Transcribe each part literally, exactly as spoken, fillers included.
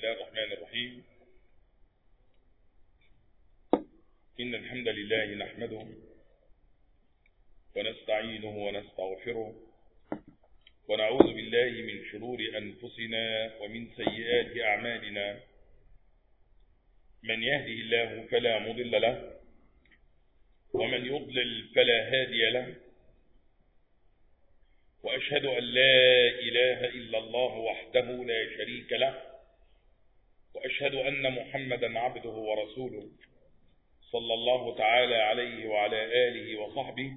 الله الرحمن الرحيم. إن الحمد لله نحمده ونستعينه ونستغفره ونعوذ بالله من شرور أنفسنا ومن سيئات أعمالنا. من يهده الله فلا مضل له ومن يضلل فلا هادي له، وأشهد أن لا إله إلا الله وحده لا شريك له، وأشهد أن محمدا عبده ورسوله صلى الله تعالى عليه وعلى آله وصحبه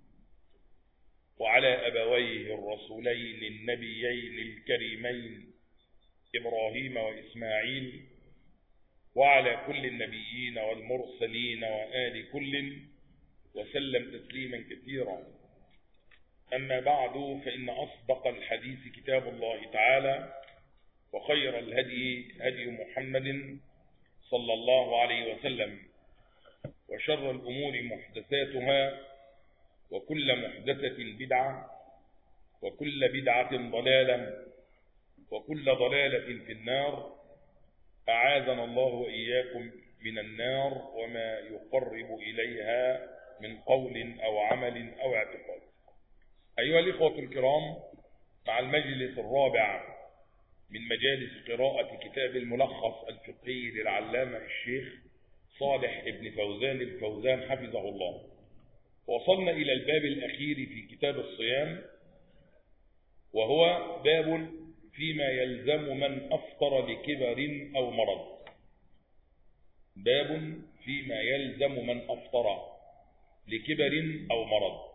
وعلى أبويه الرسولين النبيين الكريمين إبراهيم وإسماعيل وعلى كل النبيين والمرسلين وآل كل وسلم تسليما كثيرا. أما بعد، فإن أصدق الحديث كتاب الله تعالى، وخير الهدي هدي محمد صلى الله عليه وسلم، وشر الأمور محدثاتها، وكل محدثة بدعة، وكل بدعة ضلالة، وكل ضلالة في النار. أعاذنا الله وإياكم من النار وما يقرب إليها من قول أو عمل أو اعتقاد. أيها الإخوة الكرام، مع المجلس الرابع من مجالس قراءة كتاب الملخص الفقهي للعلامة الشيخ صالح ابن فوزان الفوزان حفظه الله، وصلنا إلى الباب الأخير في كتاب الصيام، وهو باب فيما يلزم من أفطر لكبر أو مرض. باب فيما يلزم من أفطر لكبر أو مرض،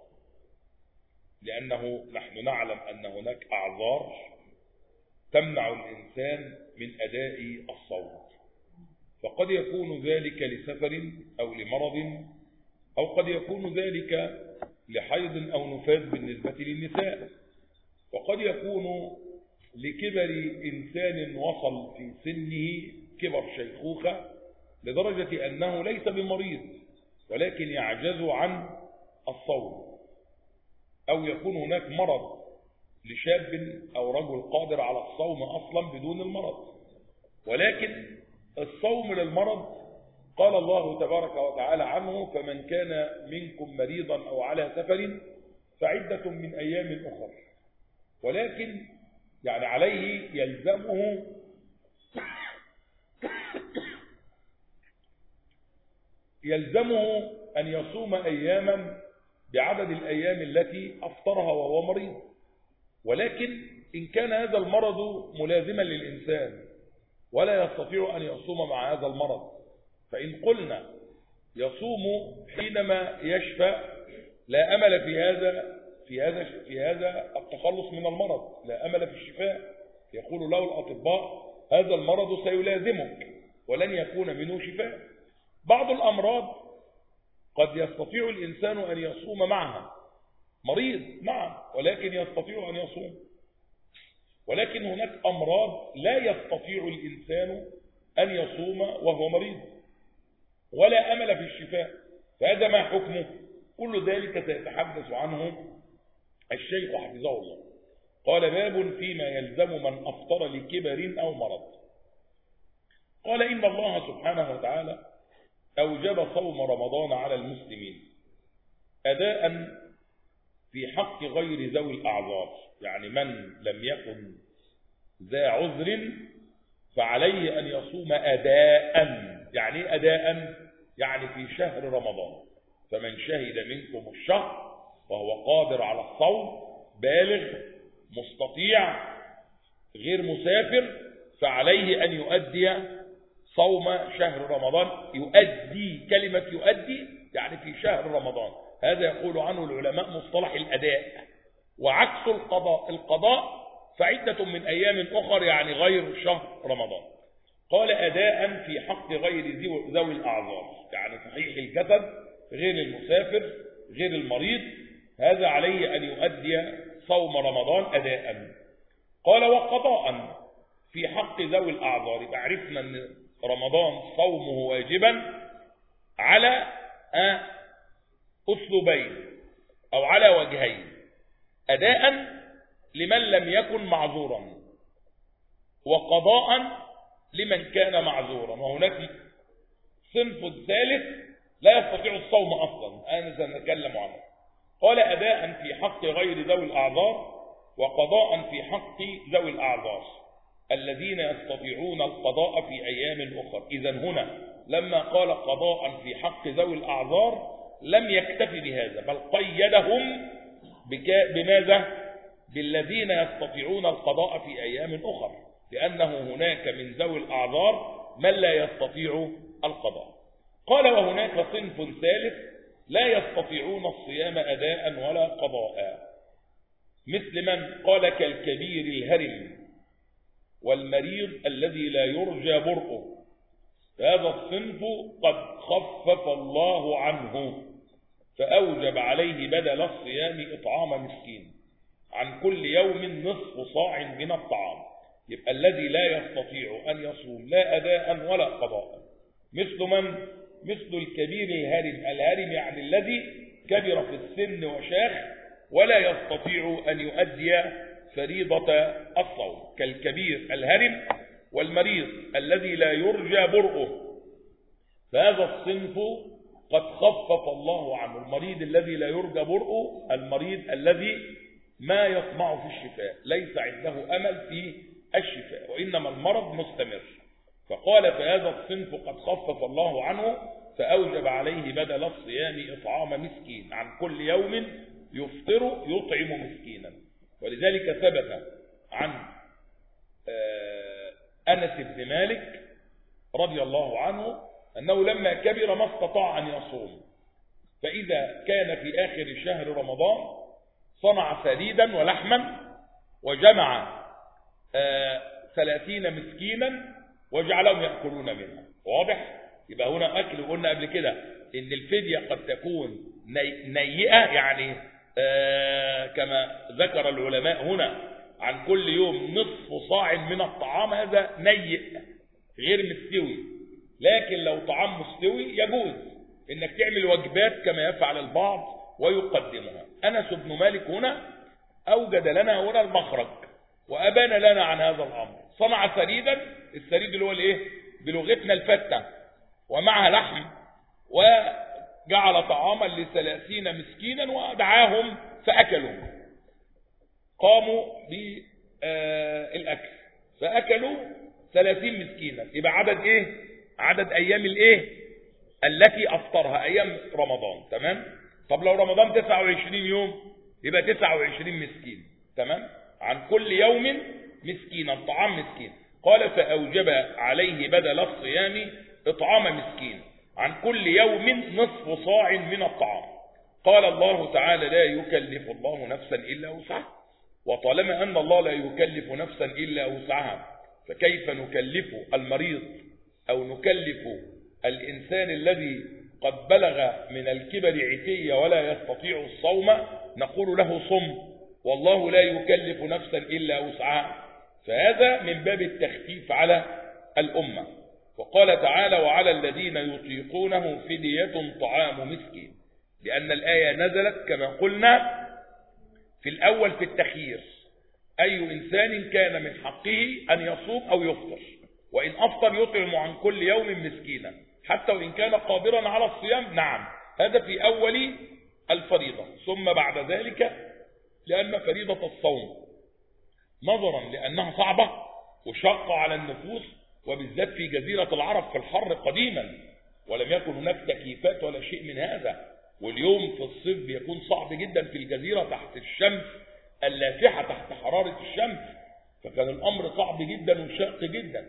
لأنه نحن نعلم أن هناك أعذار تمنع الإنسان من أداء الصوم، فقد يكون ذلك لسفر أو لمرض، أو قد يكون ذلك لحيض أو نفاس بالنسبة للنساء، وقد يكون لكبر إنسان وصل في سنه كبر شيخوخة لدرجة أنه ليس بمريض ولكن يعجز عن الصوم، أو يكون هناك مرض لشاب أو رجل قادر على الصوم أصلا بدون المرض، ولكن الصوم للمرض قال الله تبارك وتعالى عنه: فمن كان منكم مريضا أو على سفر فعدة من أيام أخر. ولكن يعني عليه يلزمه يلزمه أن يصوم أياما بعدد الأيام التي أفطرها وهو مريض. ولكن إن كان هذا المرض ملازما للإنسان ولا يستطيع أن يصوم مع هذا المرض، فإن قلنا يصوم حينما يشفى، لا أمل في هذا في هذا في هذا التخلص من المرض، لا أمل في الشفاء. يقول له الأطباء: هذا المرض سيلازمك ولن يكون منه شفاء. بعض الأمراض قد يستطيع الإنسان أن يصوم معها، مريض نعم ولكن يستطيع أن يصوم، ولكن هناك أمراض لا يستطيع الإنسان أن يصوم وهو مريض ولا أمل في الشفاء، فهذا ما حكمه؟ كل ذلك سيتحدث عنه الشيخ حفظه الله. قال: باب فيما يلزم من أفطر لكبر أو مرض. قال: إن الله سبحانه وتعالى أوجب صوم رمضان على المسلمين أداء في حق غير ذوي الأعذار، يعني من لم يكن ذا عذر فعليه أن يصوم أداء. يعني أداء يعني في شهر رمضان، فمن شهد منكم الشهر وهو قادر على الصوم بالغ مستطيع غير مسافر فعليه أن يؤدي صوم شهر رمضان. يؤدي، كلمة يؤدي يعني في شهر رمضان، هذا يقول عنه العلماء مصطلح الأداء. وعكس القضاء، القضاء فعدة من أيام أخر يعني غير شهر رمضان. قال: أداء في حق غير ذوي الأعذار، يعني صحيح الجسد غير المسافر غير المريض، هذا عليه أن يؤدي صوم رمضان أداء. قال: وقضاء في حق ذوي الأعذار. عرفنا أن رمضان صومه واجبا على أسلوبين أو على وجهين: أداء لمن لم يكن معذورا، وقضاء لمن كان معذورا. وهناك صنف ثالث لا يستطيع الصوم أصلا، أنا سنتكلم عنه. قال أداء في حق غير ذوي الأعذار وقضاء في حق ذوي الأعذار الذين يستطيعون القضاء في أيام أخرى. إذن هنا لما قال قضاء في حق ذوي الأعذار لم يكتفي بهذا، بل قيدهم بماذا؟ بالذين يستطيعون القضاء في أيام أخرى، لأنه هناك من ذوي الأعذار من لا يستطيع القضاء. قال وهناك صنف ثالث لا يستطيعون الصيام أداء ولا قضاء، مثل من قال كالكبير الهرم والمريض الذي لا يرجى برؤه، هذا الصنف قد خفف الله عنه فأوجب عليه بدل الصيام إطعام مسكين عن كل يوم نصف صاع من الطعام. يبقى الذي لا يستطيع أن يصوم لا أداء ولا قضاء مثل من؟ مثل الكبير الهرم. الهرم يعني الذي كبر في السن وشاخ ولا يستطيع أن يؤدي فريضة الصوم، كالكبير الهرم والمريض الذي لا يرجى برؤه، فهذا الصنف قد خفف الله عنه. المريض الذي لا يرجى برؤه، المريض الذي ما يطمع في الشفاء، ليس عنده أمل في الشفاء وإنما المرض مستمر. فقال فهذا الصنف قد خفف الله عنه فأوجب عليه بدل الصيام إطعام مسكين عن كل يوم يفطر يطعم مسكينا. ولذلك ثبت عن أنس بن مالك رضي الله عنه أنه لما كبر ما استطاع أن يصوم، فإذا كان في آخر شهر رمضان صنع ثريدا ولحما وجمع ثلاثين مسكينا وجعلهم يأكلون منها. واضح؟ يبقى هنا أكل. قلنا قبل كده إن الفدية قد تكون نيئة، يعني آه كما ذكر العلماء هنا عن كل يوم نصف صاع من الطعام، هذا نيئ غير مستوي. لكن لو طعام مستوي يجوز إنك تعمل وجبات كما يفعل البعض ويقدمها. أنس بن مالك هنا أوجد لنا هنا المخرج وأبان لنا عن هذا الأمر. صنع ثريدا، الثريد اللي هو الايه بلغتنا الفتة، ومعها لحم، وجعل طعاما لثلاثين مسكينا ودعاهم فأكلوا. قاموا بالأكل فأكلوا ثلاثين مسكينا. يبقى عدد ايه؟ عدد أيام الايه التي أفطرها أيام رمضان. تمام؟ طب لو رمضان تسعة وعشرين يوم يبقى تسعة وعشرين مسكين. تمام؟ عن كل يوم مسكينا، طعام مسكين. قال فأوجب عليه بدل الصيام إطعام مسكين عن كل يوم نصف صاع من الطعام. قال الله تعالى لا يكلف الله نفسا إلا وسعها، وطالما أن الله لا يكلف نفسا إلا وسعها فكيف نكلف المريض أو نكلف الإنسان الذي قد بلغ من الكبر عتية ولا يستطيع الصوم؟ نقول له صم، والله لا يكلف نفسا إلا وسعها. فهذا من باب التخفيف على الأمة. وقال تعالى وعلى الذين يطيقونه فدية طعام مسكين، لأن الآية نزلت كما قلنا في الأول في التخيير، أي إنسان كان من حقه أن يصوم أو يفطر، وإن أفطر يطعم عن كل يوم مسكينا حتى وإن كان قادرا على الصيام. نعم، هذا في أول الفريضة. ثم بعد ذلك لأن فريضة الصوم نظرا لأنها صعبة وشاقة على النفوس، وبالذات في جزيرة العرب في الحر قديما، ولم يكن هناك تكييفات ولا شيء من هذا، واليوم في الصيف بيكون صعب جدا في الجزيرة تحت الشمس اللافحة، تحت حرارة الشمس، فكان الأمر صعب جدا وشاق جدا.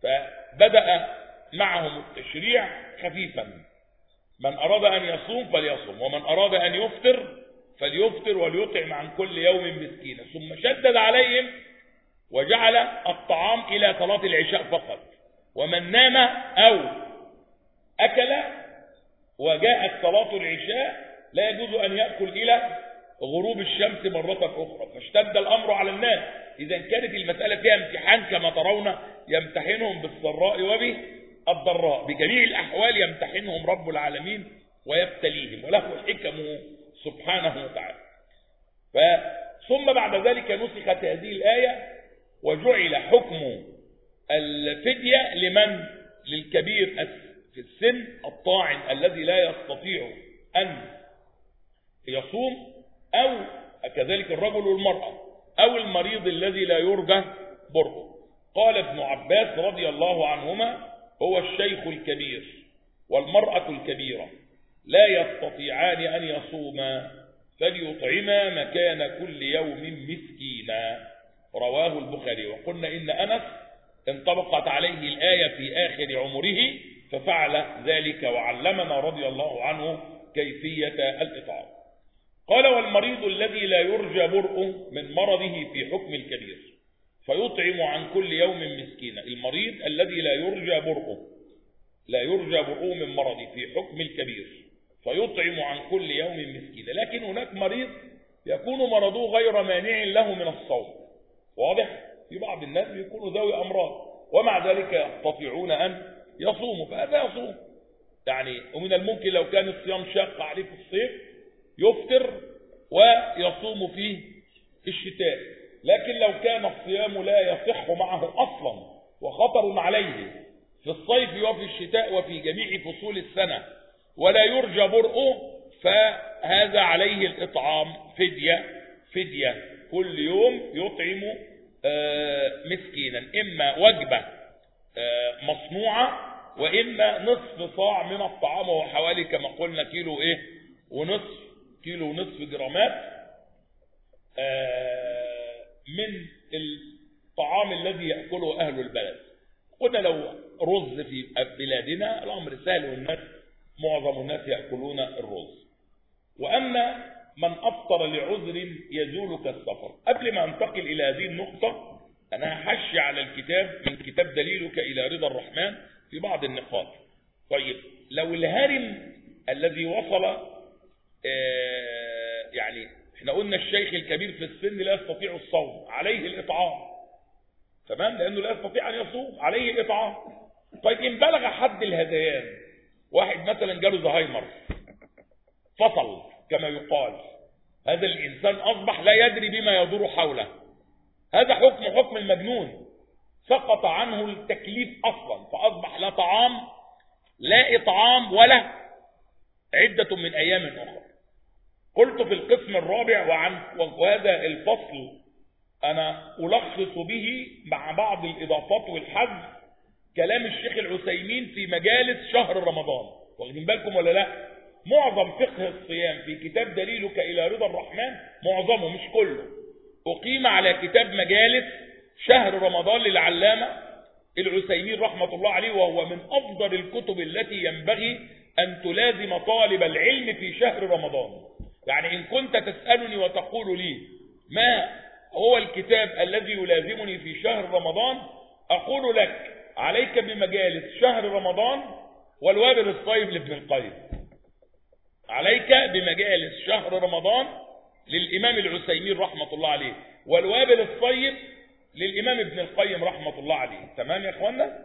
فبدأ معهم التشريع خفيفا، من أراد أن يصوم فليصوم، ومن أراد أن يفطر فليفطر وليطعم عن كل يوم مسكينا. ثم شدد عليهم وجعل الطعام إلى صلاة العشاء فقط، ومن نام أو أكل وجاءت صلاة العشاء لا يجوز أن يأكل إلى غروب الشمس مرة أخرى. فاشتد الأمر على الناس. إذا كانت المسألة فيها امتحان كما ترون، يمتحنهم بالسراء وبالضراء، بجميع الأحوال يمتحنهم رب العالمين ويبتليهم، وله حكمه سبحانه وتعالى. ثم بعد ذلك نسخت هذه الآية وجعل حكم الفدية لمن؟ للكبير في السن الطاعن الذي لا يستطيع أن يصوم، أو كذلك الرجل والمرأة، أو المريض الذي لا يرجى برؤه. قال ابن عباس رضي الله عنهما: هو الشيخ الكبير والمرأة الكبيرة لا يستطيعان أن يصوما فليطعما مكان كل يوم مسكينا. رواه البخاري. وقلنا إن أنس انطبقت عليه الآية في آخر عمره ففعل ذلك وعلمنا رضي الله عنه كيفية الإطعام. قال: والمريض الذي لا يرجى برؤه من مرضه في حكم الكبير فيطعم عن كل يوم مسكينا. المريض الذي لا يرجى برؤه لا يرجى برؤه من مرضه في حكم الكبير فيطعم عن كل يوم مسكينا. لكن هناك مريض يكون مرضه غير مانع له من الصوم. واضح؟ في بعض الناس بيكونوا ذوي أمراض ومع ذلك يستطيعون أن يصوموا، فهذا يصوم. يعني ومن الممكن لو كان الصيام شاق عليه في الصيف يفطر ويصوم فيه الشتاء. لكن لو كان الصيام لا يصح معه أصلا وخطر عليه في الصيف وفي الشتاء وفي جميع فصول السنة ولا يرجى برؤه، فهذا عليه الإطعام فدية فدية كل يوم يطعم مسكينا، إما وجبة مصنوعة وإما نصف صاع من الطعام، وهو حوالي كما قلنا كيلو إيه ونصف كيلو ونصف جرامات من الطعام الذي يأكله أهل البلد. قلنا لو رز في بلادنا الأمر سهل والناس معظم الناس يأكلون الرز. وأما من أفطر لعذر يزول كالسفر. قبل ما أنتقل إلى هذه النقطة أنا هحشي على الكتاب من كتاب دليلك إلى رضا الرحمن في بعض النقاط. طيب لو الهرم الذي وصل آه يعني احنا قلنا الشيخ الكبير في السن لا يستطيع الصوم، عليه الإطعام، تمام، لأنه لا يستطيع أن يصوم، عليه الإطعام. طيب إن بلغ حد الهذيان، واحد مثلا جاله زهايمر فصل كما يقال، هذا الإنسان أصبح لا يدري بما يدور حوله، هذا حكم حكم المجنون، سقط عنه التكليف أصلا، فأصبح لا طعام لا إطعام ولا عدة من أيام أخرى. قلت في القسم الرابع وعن وهذا الفصل أنا ألخص به مع بعض الإضافات والحذف كلام الشيخ العثيمين في مجالس شهر رمضان. واخدين بالكم ولا لا؟ معظم فقه الصيام في كتاب دليلك إلى رضا الرحمن، معظمه مش كله، أقيم على كتاب مجالس شهر رمضان للعلامة العثيمين رحمة الله عليه، وهو من أفضل الكتب التي ينبغي أن تلازم طالب العلم في شهر رمضان. يعني إن كنت تسألني وتقول لي ما هو الكتاب الذي يلازمني في شهر رمضان، أقول لك عليك بمجالس شهر رمضان والوابل الصيب لابن القيم. عليك بمجالس شهر رمضان للإمام العثيمين رحمة الله عليه، والوابل الصيب للإمام ابن القيم رحمة الله عليه. تمام يا أخوانا؟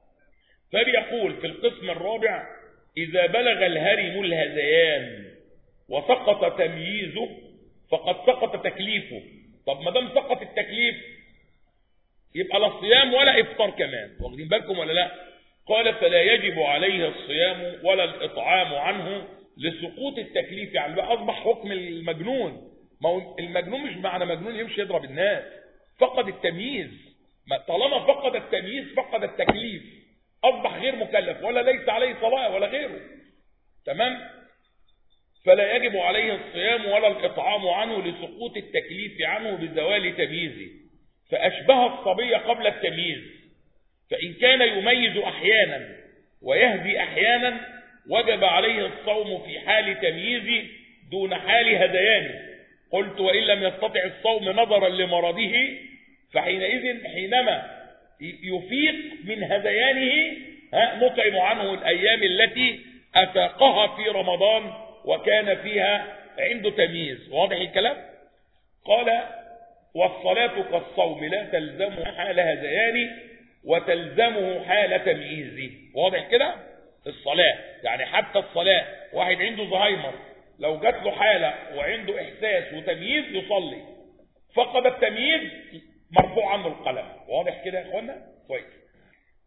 فبيقول في القسم الرابع: إذا بلغ الهرم الهذيان وسقط تمييزه فقد سقط تكليفه. طب ما دام سقط التكليف يبقى لا صيام ولا إفطار كمان. واخدين بالكم ولا لا؟ قال: فلا يجب عليه الصيام ولا الإطعام عنه لسقوط التكليف. يعني بقى أصبح حكم المجنون. ما هو المجنون مش معنى مجنون يمشي يضرب الناس، فقد التمييز. طالما فقد التمييز فقد التكليف، أصبح غير مكلف ولا ليس عليه صلاة ولا غيره. تمام؟ فلا يجب عليه الصيام ولا الإطعام عنه لسقوط التكليف عنه بزوال تمييزه. فأشبه الصبي قبل التمييز، فإن كان يميز أحيانا ويهدي أحيانا وجب عليه الصوم في حال تمييزه دون حال هذيانه. قلت: وإن لم يستطع الصوم نظرا لمرضه فحينئذ حينما يفيق من هذيانه نطعم عنه الأيام التي أفاقها في رمضان وكان فيها عنده تمييز. واضح الكلام؟ قال: والصلاة كالصوم لا تلزمه حال هذيانه وتلزمه حال تمييزه. واضح كده؟ الصلاة يعني حتى الصلاة، واحد عنده زهايمر لو جات له حالة وعنده إحساس وتمييز يصلي، فقد التمييز مرفوع عنه القلم. واضح كده يا اخوانا؟ كويس.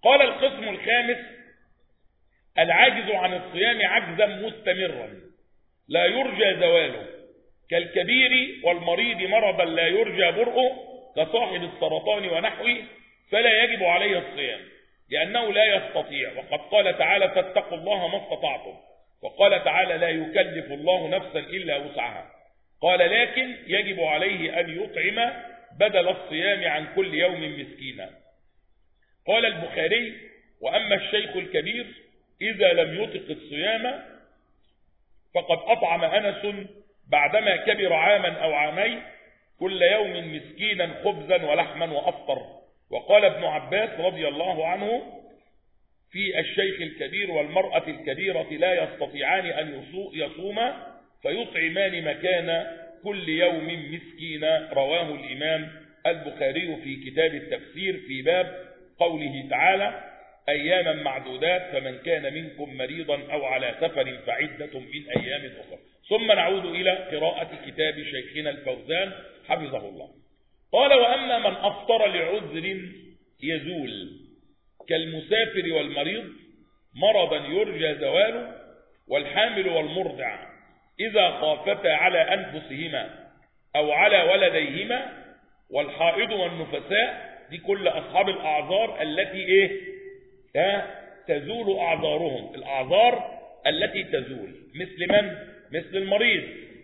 قال القسم الخامس: العاجز عن الصيام عجزا مستمرا لا يرجى زواله، كالكبير والمريض مرضا لا يرجى برؤه، كصاحب السرطان ونحوه، فلا يجب عليه الصيام لأنه لا يستطيع. وقد قال تعالى: فاتقوا الله ما استطعتم. وقال تعالى: لا يكلف الله نفسا إلا وسعها. قال: لكن يجب عليه أن يطعم بدل الصيام عن كل يوم مسكينا. قال البخاري: وأما الشيخ الكبير إذا لم يطق الصيام فقد أطعم أنس بعدما كبر عاما أو عامين كل يوم مسكينا خبزا ولحما وأفطر. وقال ابن عباس رضي الله عنه في الشيخ الكبير والمرأة الكبيرة لا يستطيعان أن يصوما فيطعمان مكان كل يوم مسكينا. رواه الإمام البخاري في كتاب التفسير في باب قوله تعالى: أياما معدودات، فمن كان منكم مريضا أو على سفر فعدة من أيام أخرى. ثم نعود إلى قراءة كتاب شيخنا الفوزان حفظه الله. قال: وأما من أفطر لعذر يزول كالمسافر والمريض مرضا يرجى زواله، والحامل والمرضع إذا خافتا على أنفسهما أو على ولديهما، والحائض والنفساء، دي كل أصحاب الأعذار التي إيه تزول أعذارهم، الأعذار التي تزول. مثل من؟ مثل المريض،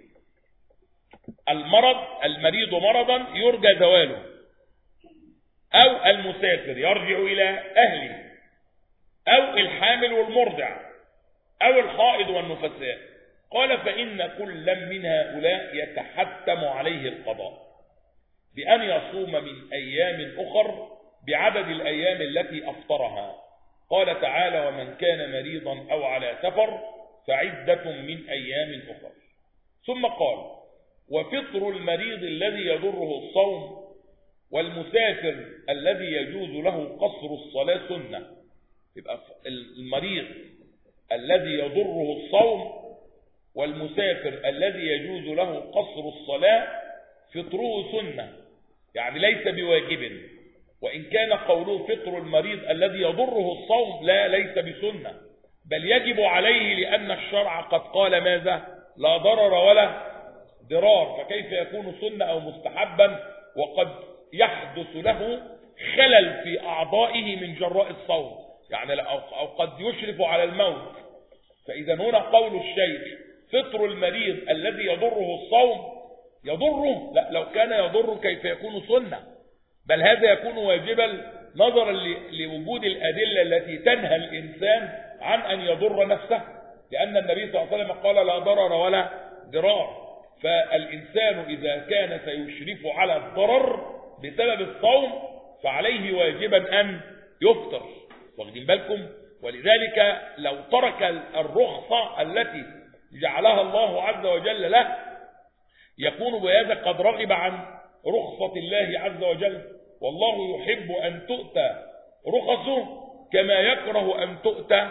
المرض المريض مرضا يرجى زواله، أو المسافر يرجع إلى أهله، أو الحامل والمرضع، أو الحائض والنفساء. قال: فإن كل من هؤلاء يتحتم عليه القضاء بأن يصوم من أيام أخر بعدد الأيام التي أفطرها. قال تعالى: ومن كان مريضا أو على سفر فعدة من أيام أخر. ثم قال: وفطر المريض الذي يضره الصوم والمسافر الذي يجوز له قصر الصلاة سنة. يبقى المريض الذي يضره الصوم والمسافر الذي يجوز له قصر الصلاة فطره سنة، يعني ليس بواجب. وإن كان قوله فطر المريض الذي يضره الصوم لا ليس بسنة، بل يجب عليه، لأن الشرع قد قال ماذا؟ لا ضرر ولا ضرار. فكيف يكون سنة أو مستحبا وقد يحدث له خلل في أعضائه من جراء الصوم، يعني أو قد يشرف على الموت. فإذا هنا قول الشيخ فطر المريض الذي يضره الصوم يضره، لا، لو كان يضره كيف يكون سنة؟ بل هذا يكون واجبا نظرا لوجود الأدلة التي تنهى الإنسان عن أن يضر نفسه، لأن النبي صلى الله عليه وسلم قال: لا ضرر ولا ضرار. فالإنسان إذا كان سيشرف على الضرر بسبب الصوم فعليه واجبا أن يفطر. واخدين بالكم؟ ولذلك لو ترك الرخصة التي جعلها الله عز وجل له يكون بهذا قد رغب عن رخصة الله عز وجل. والله يحب أن تؤتى رخصه كما يكره أن تؤتى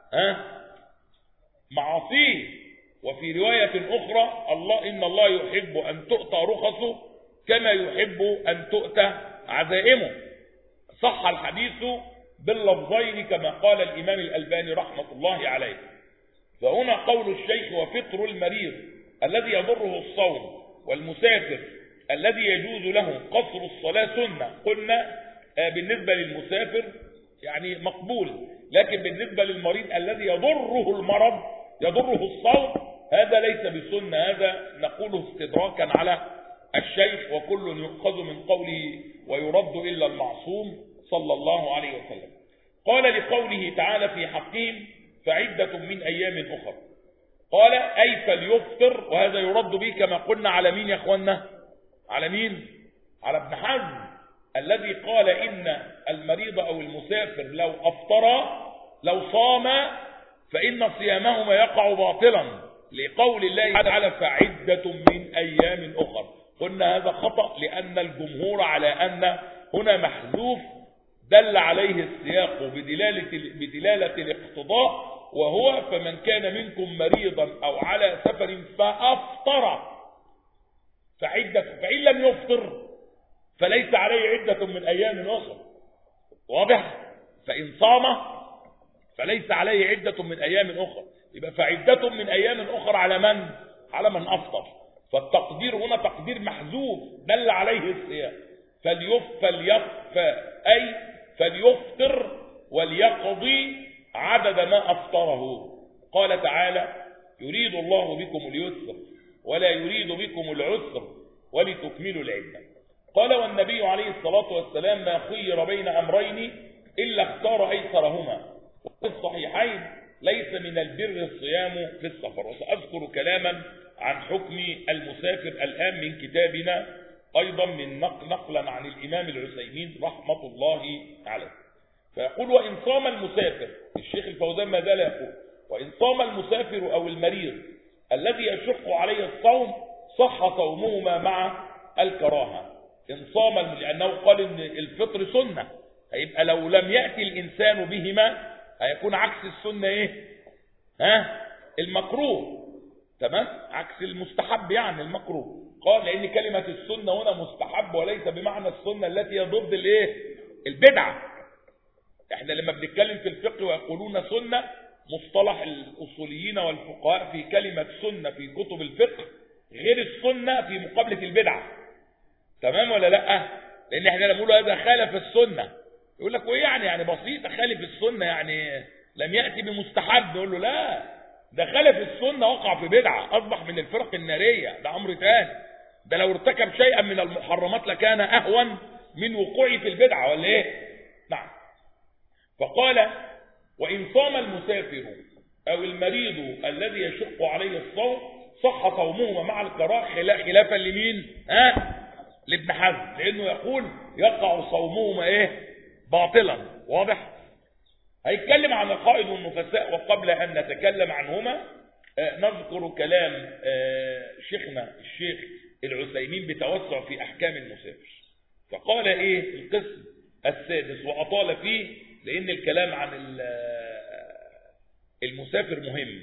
معاصيه. وفي رواية أخرى: الله إن الله يحب أن تؤتى رخصه كما يحب أن تؤتى عزائمه. صح الحديث باللفظين كما قال الإمام الألباني رحمة الله عليه. فهنا قول الشيخ: وفطر المريض الذي يضره الصوم والمسافر الذي يجوز له قصر الصلاة سنة. قلنا بالنسبة للمسافر يعني مقبول، لكن بالنسبة للمريض الذي يضره المرض يضره الصوم هذا ليس بسنة. هذا نقوله استدراكا على الشيخ، وكل يؤخذ من قوله ويرد إلا المعصوم صلى الله عليه وسلم. قال: لقوله تعالى في حقهم فعدة من أيام أخر. قال: أي فليفطر، وهذا يرد به كما قلنا على مين يا أخوانا؟ على مين؟ على ابن حزم الذي قال إن المريض أو المسافر لو أفطر لو صام فإن صيامهما يقع باطلا، لقول الله تعالى فعدة من أيام أخر. قلنا هذا خطأ، لأن الجمهور على أن هنا محذوف دل عليه السياق بدلالة, بدلالة الاقتضاء، وهو فمن كان منكم مريضا أو على سفر فأفطر فعدة، فإن لم يفطر فليس عليه عدة من أيام أخرى. واضح؟ فإن صام فليس عليه عدة من أيام أخرى، يبقى فعدة من أيام أخرى على من؟ على من أفطر. فالتقدير هنا تقدير محذوف دل عليه الصيام. فليف فليف أي فليفطر وليقضي عدد ما أفطره. قال تعالى: يريد الله بكم اليسر ولا يريد بكم العسر ولتكملوا العدة. قال: والنبي عليه الصلاة والسلام ما خير بين أمرين إلا اختار أيسرهما. وفي الصحيحين: ليس من البر الصيام في السفر. وسأذكر كلاما عن حكم المسافر الآن من كتابنا أيضا من نقل نقلا عن الإمام العثيمين رحمة الله عليه. فيقول: وإن صام المسافر، الشيخ الفوزان ما زال يقول: وإن صام المسافر أو المريض الذي يشق عليه الصوم صح صومهما مع الكراهة. إن صام، لأنه قال إن الفطر سنة، هيبقى لو لم يأتي الإنسان بهما هيكون عكس السنة إيه؟ ها؟ المكروه. تمام؟ عكس المستحب، يعني المكروه. قال لأن كلمة السنة هنا مستحب وليس بمعنى السنة التي ضد الإيه؟ البدعة. احنا لما بنتكلم في الفقه ويقولون سنة، مصطلح الأصوليين والفقهاء في كلمة سنة في كتب الفقه غير السنة في مقابلة البدعة. تمام ولا لا؟ لأن احنا لما نقول هذا خالف السنة، يقول لك وايه يعني؟ يعني بسيطة خالف السنة، يعني لم يأتي بمستحب. نقول له لا، ده خالف السنة وقع في بدعة، أصبح من الفرق النارية، ده أمر ثاني. ده لو ارتكب شيئا من المحرمات لكان أهون من وقوعه في البدعة، ولا ايه؟ نعم. فقال: وإن صام المسافر أو المريض الذي يشق عليه الصوم صح صومهما مع الكراهة، خلافا لمين؟ ها؟ لابن حزم، لأنه يقول يقع صومهما ايه؟ باطلا. واضح؟ هيتكلم عن الحائض والنفساء، وقبل أن نتكلم عنهما آه نذكر كلام آه شيخنا الشيخ العثيمين بتوسع في أحكام المسافر. فقال ايه القسم السادس، وأطال فيه لأن الكلام عن المسافر مهم.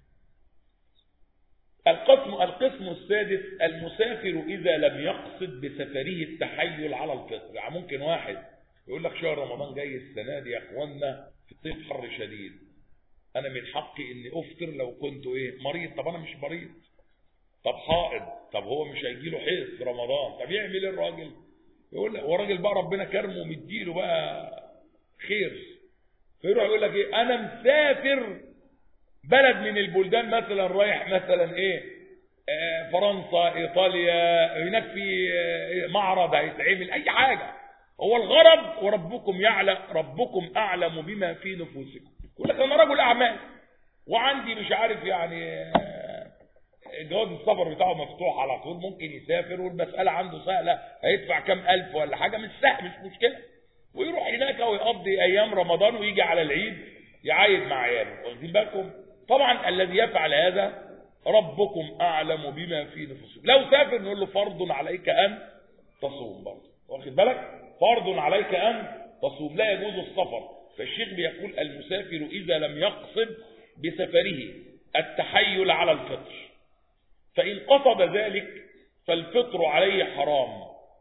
القسم القسم السادس: المسافر إذا لم يقصد بسفره التحيل على الفطر. يعني ممكن واحد يقول لك شهر رمضان جاي السنة دي يا اخوانا في الصيف حر شديد، أنا من حقي إني أفطر لو كنت إيه مريض. طب أنا مش مريض، طب حائض، طب هو مش هيجي له حيض في رمضان، طب يعمل إيه الراجل؟ يقول هو راجل بقى ربنا كرمه ومديله بقى خير، فيروح يقول لك ايه؟ انا مسافر بلد من البلدان مثلا، رايح مثلا ايه آه فرنسا، ايطاليا، هناك في آه معرض هيتعمل اي حاجه، هو الغرض وربكم يعلم، ربكم اعلم بما في نفوسكم. يقول لك انا رجل اعمال وعندي مش عارف يعني آه جواز السفر بتاعه مفتوح على طول، ممكن يسافر والمساله عنده سهله، هيدفع كام الف ولا حاجه، مش سهل، مش مشكله، ويروح هناك ويقضي ايام رمضان ويجي على العيد يعايد مع عياله. واخدين بالكم؟ طبعا الذي يفعل هذا ربكم اعلم بما في نفسكم. لو سافر نقول له فرض عليك ان تصوم برضه. واخد بالك؟ فرض عليك ان تصوم، لا يجوز السفر. فالشيخ بيقول: المسافر اذا لم يقصد بسفره التحيل على الفطر، فان قصد ذلك فالفطر عليه حرام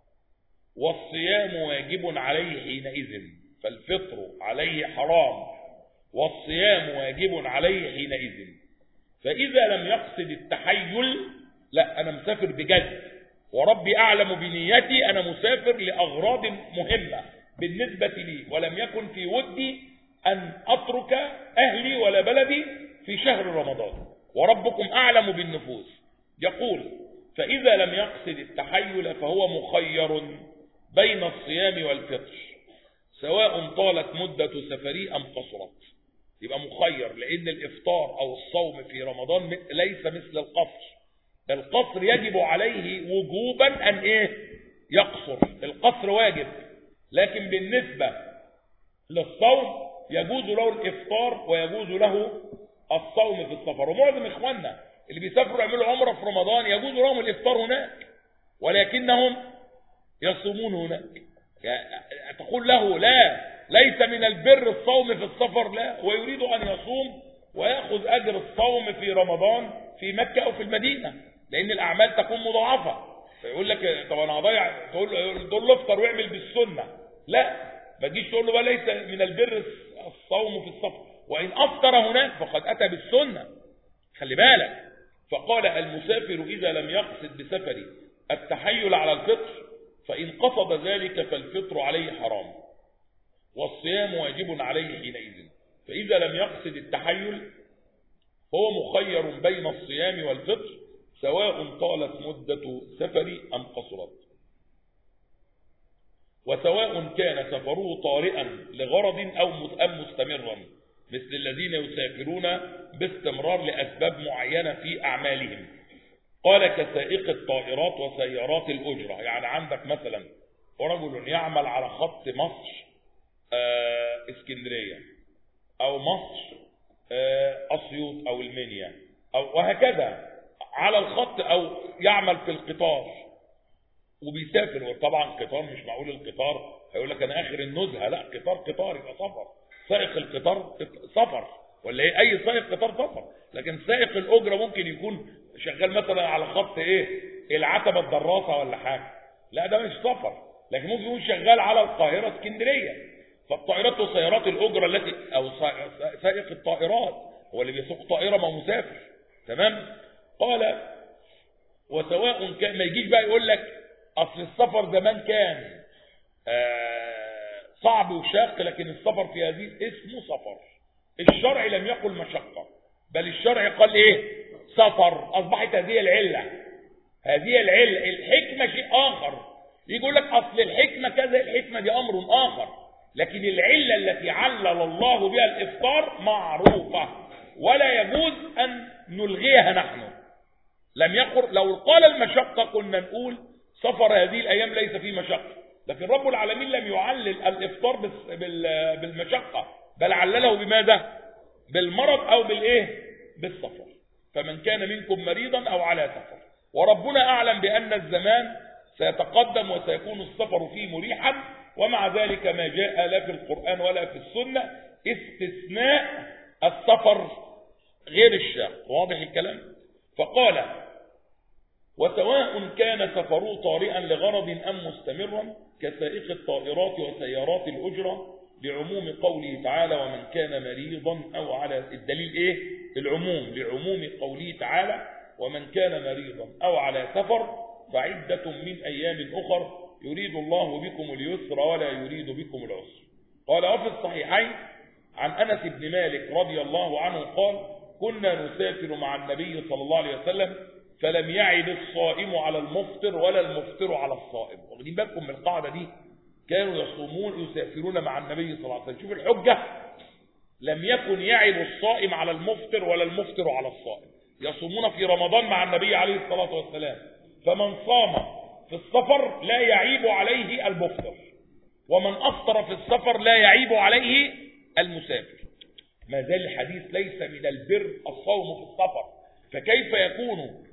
والصيام واجب عليه حينئذ. فالفطر عليه حرام والصيام واجب عليه حينئذ. فإذا لم يقصد التحيل، لا أنا مسافر بجد وربي أعلم بنيتي، أنا مسافر لأغراض مهمة بالنسبة لي، ولم يكن في ودي أن أترك أهلي ولا بلدي في شهر رمضان، وربكم أعلم بالنفوس. يقول: فإذا لم يقصد التحيل فهو مخير بين الصيام والفطر سواء طالت مدة سفري أم قصرت. يبقى مخير، لأن الإفطار أو الصوم في رمضان ليس مثل القصر. القصر يجب عليه وجوبا أن إيه؟ يقصر. القصر واجب، لكن بالنسبة للصوم يجوز له الإفطار ويجوز له الصوم في السفر. ومعظم إخواننا اللي بيسافروا يعملوا عمرة في رمضان يجوز لهم الإفطار هناك، ولكنهم يصومون هناك. يعني تقول له لا، ليس من البر الصوم في السفر، لا، ويريد أن يصوم ويأخذ أجر الصوم في رمضان في مكة أو في المدينة، لأن الأعمال تكون مضاعفة. فيقول لك طب أنا هضيع، تقول له افطر واعمل بالسنة، لا، ما تجيش تقول له بقى ليس من البر الصوم في السفر، وإن أفطر هناك فقد أتى بالسنة، خلي بالك. فقال المسافر إذا لم يقصد بسفره التحيل على الفطر فإن قصد ذلك فالفطر عليه حرام والصيام واجب عليه حينئذ، فإذا لم يقصد التحيل هو مخير بين الصيام والفطر سواء طالت مدة سفر أم قصرت، وسواء كان سفره طارئا لغرض أو أم مستمرا، مثل الذين يسافرون باستمرار لأسباب معينة في أعمالهم. قال كسائق الطائرات وسيارات الأجرة، يعني عندك مثلا رجل يعمل على خط مصر آه اسكندرية أو مصر آه أسيوط أو المنيا أو وهكذا على الخط، أو يعمل في القطار وبيسافر. وطبعا قطار مش معقول القطار هيقول لك أنا آخر النزهة، لا، قطار قطار يبقى سفر، سائق القطار سفر، ولا ايه؟ اي سائق قطار سفر. لكن سائق الاجره ممكن يكون شغال مثلا على خط ايه العتبه الدراسه ولا حاجه، لا ده مش سفر. لكن ممكن يكون شغال على القاهره اسكندريه. فالطائرات وسيارات الاجره التي او سائق الطائرات هو اللي بيسوق طائره ما مسافر، تمام. قال وسواء كان، ما يجيش بقى يقول لك اصل السفر زمان كان آه صعب وشاق لكن السفر في هذه اسمه سفر. الشرع لم يقل مشقة، بل الشرع قال ايه؟ سفر. اصبحت هذه العلة، هذه العلة. الحكمة شيء اخر، يقول لك اصل الحكمة كذا، الحكمة دي امر اخر، لكن العلة التي علل الله بها الافطار معروفة ولا يجوز ان نلغيها نحن. لم يقل، لو قال المشقة كنا نقول سفر هذه الايام ليس فيه مشقة، لكن رب العالمين لم يعلل الافطار بالمشقة، بل علله بماذا؟ بالمرض او بالايه؟ بالسفر. فمن كان منكم مريضا او على سفر، وربنا اعلم بان الزمان سيتقدم وسيكون السفر فيه مريحا، ومع ذلك ما جاء لا في القرآن ولا في السنة استثناء السفر غير الشاق. واضح الكلام؟ فقال وسواء كان سفره طارئا لغرض ام مستمرا كسائق الطائرات وسيارات الاجره، لعموم قوله تعالى ومن كان مريضا او على، الدليل ايه؟ العموم، لعموم قوله تعالى ومن كان مريضا او على سفر فعدة من ايام اخر يريد الله بكم اليسر ولا يريد بكم العسر. قال وفي الصحيحين عن انس بن مالك رضي الله عنه قال كنا نسافر مع النبي صلى الله عليه وسلم فلم يعد الصائم على المفطر ولا المفطر على الصائم. واخدين بالكم من القاعده دي؟ كانوا يصومون يسافرون مع النبي صلى الله عليه وسلم. شوف الحجه، لم يكن يعد الصائم على المفطر ولا المفطر على الصائم، يصومون في رمضان مع النبي عليه الصلاه والسلام. فمن صام في السفر لا يعيب عليه المفطر، ومن افطر في السفر لا يعيب عليه المسافر. ما زال الحديث ليس من البر الصوم في السفر، فكيف يكون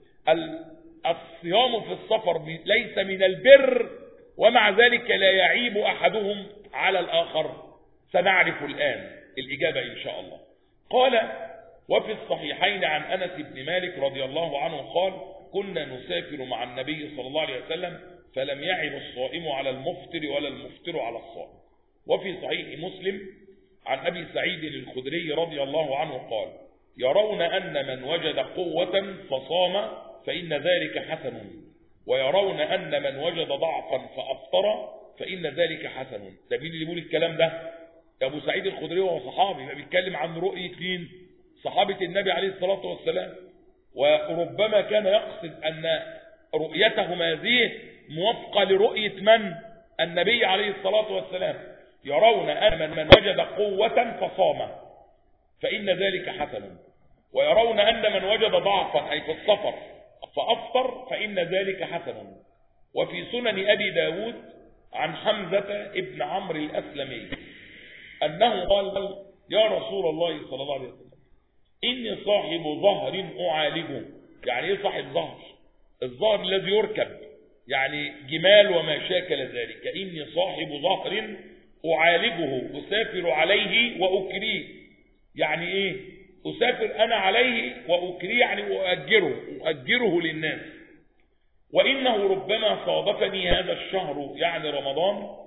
الصيام في السفر ليس من البر ومع ذلك لا يعيب أحدهم على الآخر؟ سنعرف الآن الإجابة إن شاء الله. قال وفي الصحيحين عن أنس بن مالك رضي الله عنه قال كنا نسافر مع النبي صلى الله عليه وسلم فلم يعب الصائم على المفطر ولا المفطر على الصائم. وفي صحيح مسلم عن أبي سعيد الخدري رضي الله عنه قال يرون أن من وجد قوة فصام فإن ذلك حسن، ويرون أن من وجد ضعفا فأفطر فإن ذلك حسن. ده مين اللي بيقول الكلام ده؟ أبو سعيد الخدري وهو صحابي، يبقى بيتكلم عن رؤية مين؟ صحابة النبي عليه الصلاة والسلام. وربما كان يقصد أن رؤيتهم هذه موافقة لرؤية من؟ النبي عليه الصلاة والسلام. يرون أن من وجد قوة فصام فإن ذلك حسن، ويرون أن من وجد ضعفا أي في السفر فأفطر فإن ذلك حسن. وفي سنن أبي داود عن حمزة ابن عمرو الأسلمي أنه قال يا رسول الله صلى الله عليه وسلم إني صاحب ظهر أعالجه. يعني إيه صاحب ظهر؟ الظهر الذي يركب، يعني جمال وما شاكل ذلك. إني صاحب ظهر أعالجه أسافر عليه وأكريه. يعني إيه؟ أسافر أنا عليه وأكريه، يعني أؤجره أؤجره للناس. وإنه ربما صادفني هذا الشهر يعني رمضان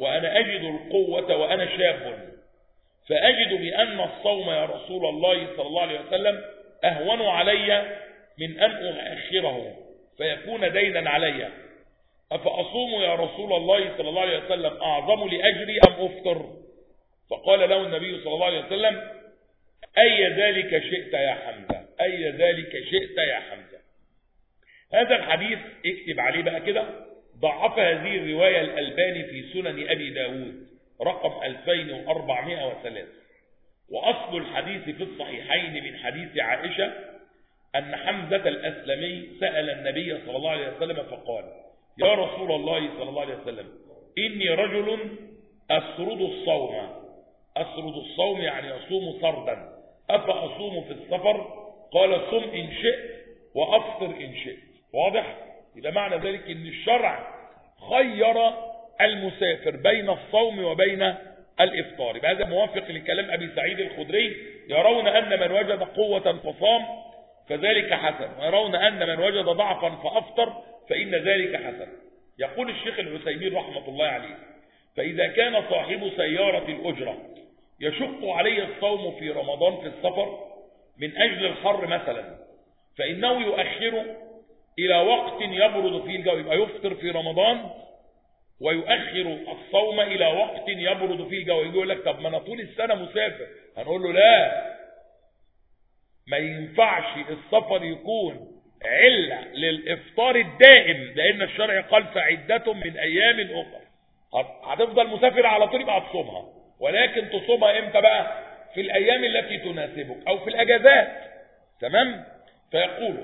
وأنا أجد القوة وأنا شاب، فأجد بأن الصوم يا رسول الله صلى الله عليه وسلم أهون علي من أن أؤخره فيكون دينا علي، أفأصوم يا رسول الله صلى الله عليه وسلم أعظم لأجري أم أفطر؟ فقال له النبي صلى الله عليه وسلم: أي ذلك شئت يا حمزة، أي ذلك شئت يا حمزة. هذا الحديث اكتب عليه بقى كده، ضعف هذه الرواية الألباني في سنن أبي داود رقم ألفين وأربعمائة وثلاثة، وأصل الحديث في الصحيحين من حديث عائشة أن حمزة الأسلمي سأل النبي صلى الله عليه وسلم فقال: يا رسول الله صلى الله عليه وسلم إني رجل أسرد الصوم، أسرد الصوم يعني أصوم سردا، أفأصوم في السفر؟ قال: صم إن شئت وأفطر إن شئت. واضح؟ إذا معنى ذلك أن الشرع خير المسافر بين الصوم وبين الإفطار. هذا موافق لكلام أبي سعيد الخدري: يرون أن من وجد قوة فصام فذلك حسن، ويرون أن من وجد ضعفا فأفطر فإن ذلك حسن. يقول الشيخ العثيمين رحمة الله عليه: فإذا كان صاحب سيارة الأجرة يشق عليه الصوم في رمضان في السفر من أجل الحر مثلا، فإنه يؤخر إلى وقت يبرد فيه الجو، يبقى يفطر في رمضان ويؤخر الصوم إلى وقت يبرد فيه الجو. يقول لك: طب ما أنا طول السنة مسافر. هنقول له: لا، ما ينفعش السفر يكون علة للإفطار الدائم، لأن الشرع قال: فعدة من أيام أخرى. هتفضل مسافر على طول يبقى تصومها، ولكن تصومها إمتى بقى؟ في الأيام التي تناسبك أو في الأجازات. تمام؟ فيقول: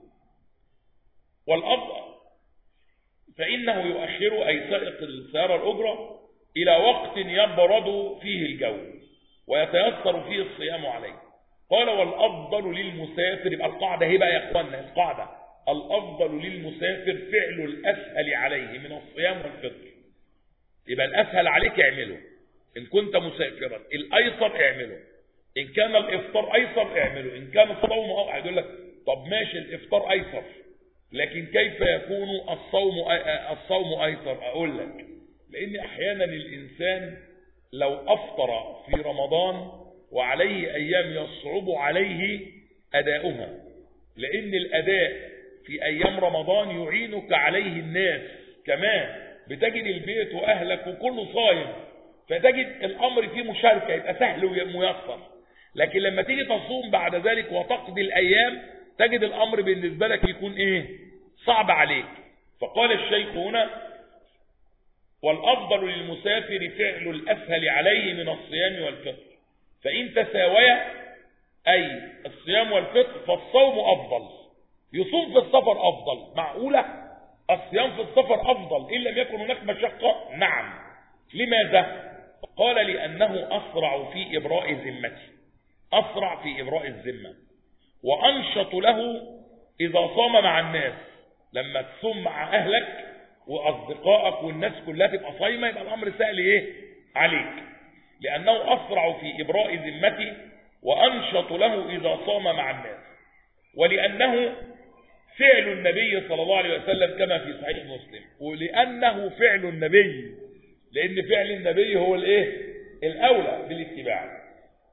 والأفضل فإنه يؤخر أي سائق السيارة الأجرة إلى وقت يبرد فيه الجو ويتيسر فيه الصيام عليه. قال: والأفضل للمسافر، يبقى القاعدة هي بقى يا إخواننا، القاعدة: الأفضل للمسافر فعل الأسهل عليه من الصيام والفطر. يبقى الأسهل عليك اعمله إن كنت مسافرا، الأيسر اعمله. إن كان الإفطار أيسر اعمله، إن كان الصوم أو يقول لك: طب ماشي الإفطار أيسر، لكن كيف يكون الصوم الصوم أيسر؟ أقول لك: لأن أحيانا الإنسان لو أفطر في رمضان وعليه أيام يصعب عليه أداؤها، لأن الأداء في أيام رمضان يعينك عليه الناس كمان، بتجد البيت وأهلك وكله صايم، فتجد الأمر فيه مشاركة، يبقى سهل وميسر. لكن لما تيجي تصوم بعد ذلك وتقضي الأيام تجد الأمر بالنسبة لك يكون إيه؟ صعب عليك. فقال الشيخ هنا: والأفضل للمسافر فعل الأسهل عليه من الصيام والفطر، فإن تساويا أي الصيام والفطر فالصوم أفضل. يصوم في السفر أفضل، معقولة؟ الصيام في السفر أفضل إن لم يكن هناك مشقة؟ نعم. لماذا؟ قال: لأنه أسرع في إبراء ذمته، أسرع في إبراء الذمة، وأنشط له إذا صام مع الناس. لما تصوم مع أهلك وأصدقائك والناس كلها تبقى صايمة، يبقى الأمر سهل إيه؟ عليك، لأنه أسرع في إبراء ذمته وأنشط له إذا صام مع الناس، ولأنه فعل النبي صلى الله عليه وسلم كما في صحيح مسلم. ولأنه فعل النبي، لأن فعل النبي هو الإيه؟ الأولى بالاتباع.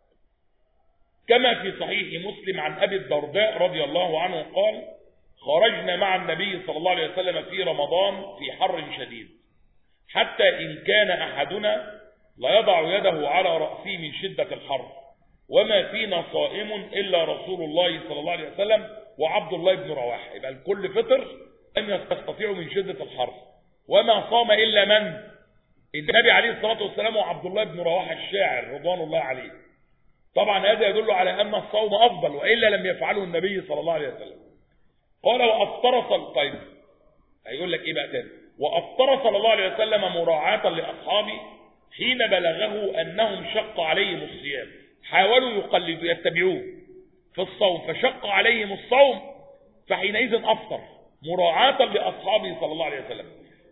كما في صحيح مسلم عن أبي الدرداء رضي الله عنه قال: خرجنا مع النبي صلى الله عليه وسلم في رمضان في حر شديد، حتى إن كان أحدنا لا يضع يده على رأسه من شدة الحر، وما فينا صائم إلا رسول الله صلى الله عليه وسلم وعبد الله بن رواحة. يبقى الكل فطر لم يستطيعوا من شدة الحر، وما صام إلا من؟ النبي عليه الصلاة والسلام وعبد الله بن رواحة الشاعر رضوان الله عليه. طبعا هذا يدل على أن الصوم أفضل، وإلا لم يفعله النبي صلى الله عليه وسلم. قال: وأفطر صلى طيب هيقول لك إيه بقى تاني؟ وأفطر صلى الله عليه وسلم مراعاة لأصحابه حين بلغه أنهم شق عليهم الصيام، حاولوا يقلدوا يتبعوه في الصوم فشق عليهم الصوم، فحينئذ أفطر مراعاة لأصحابه صلى الله عليه وسلم.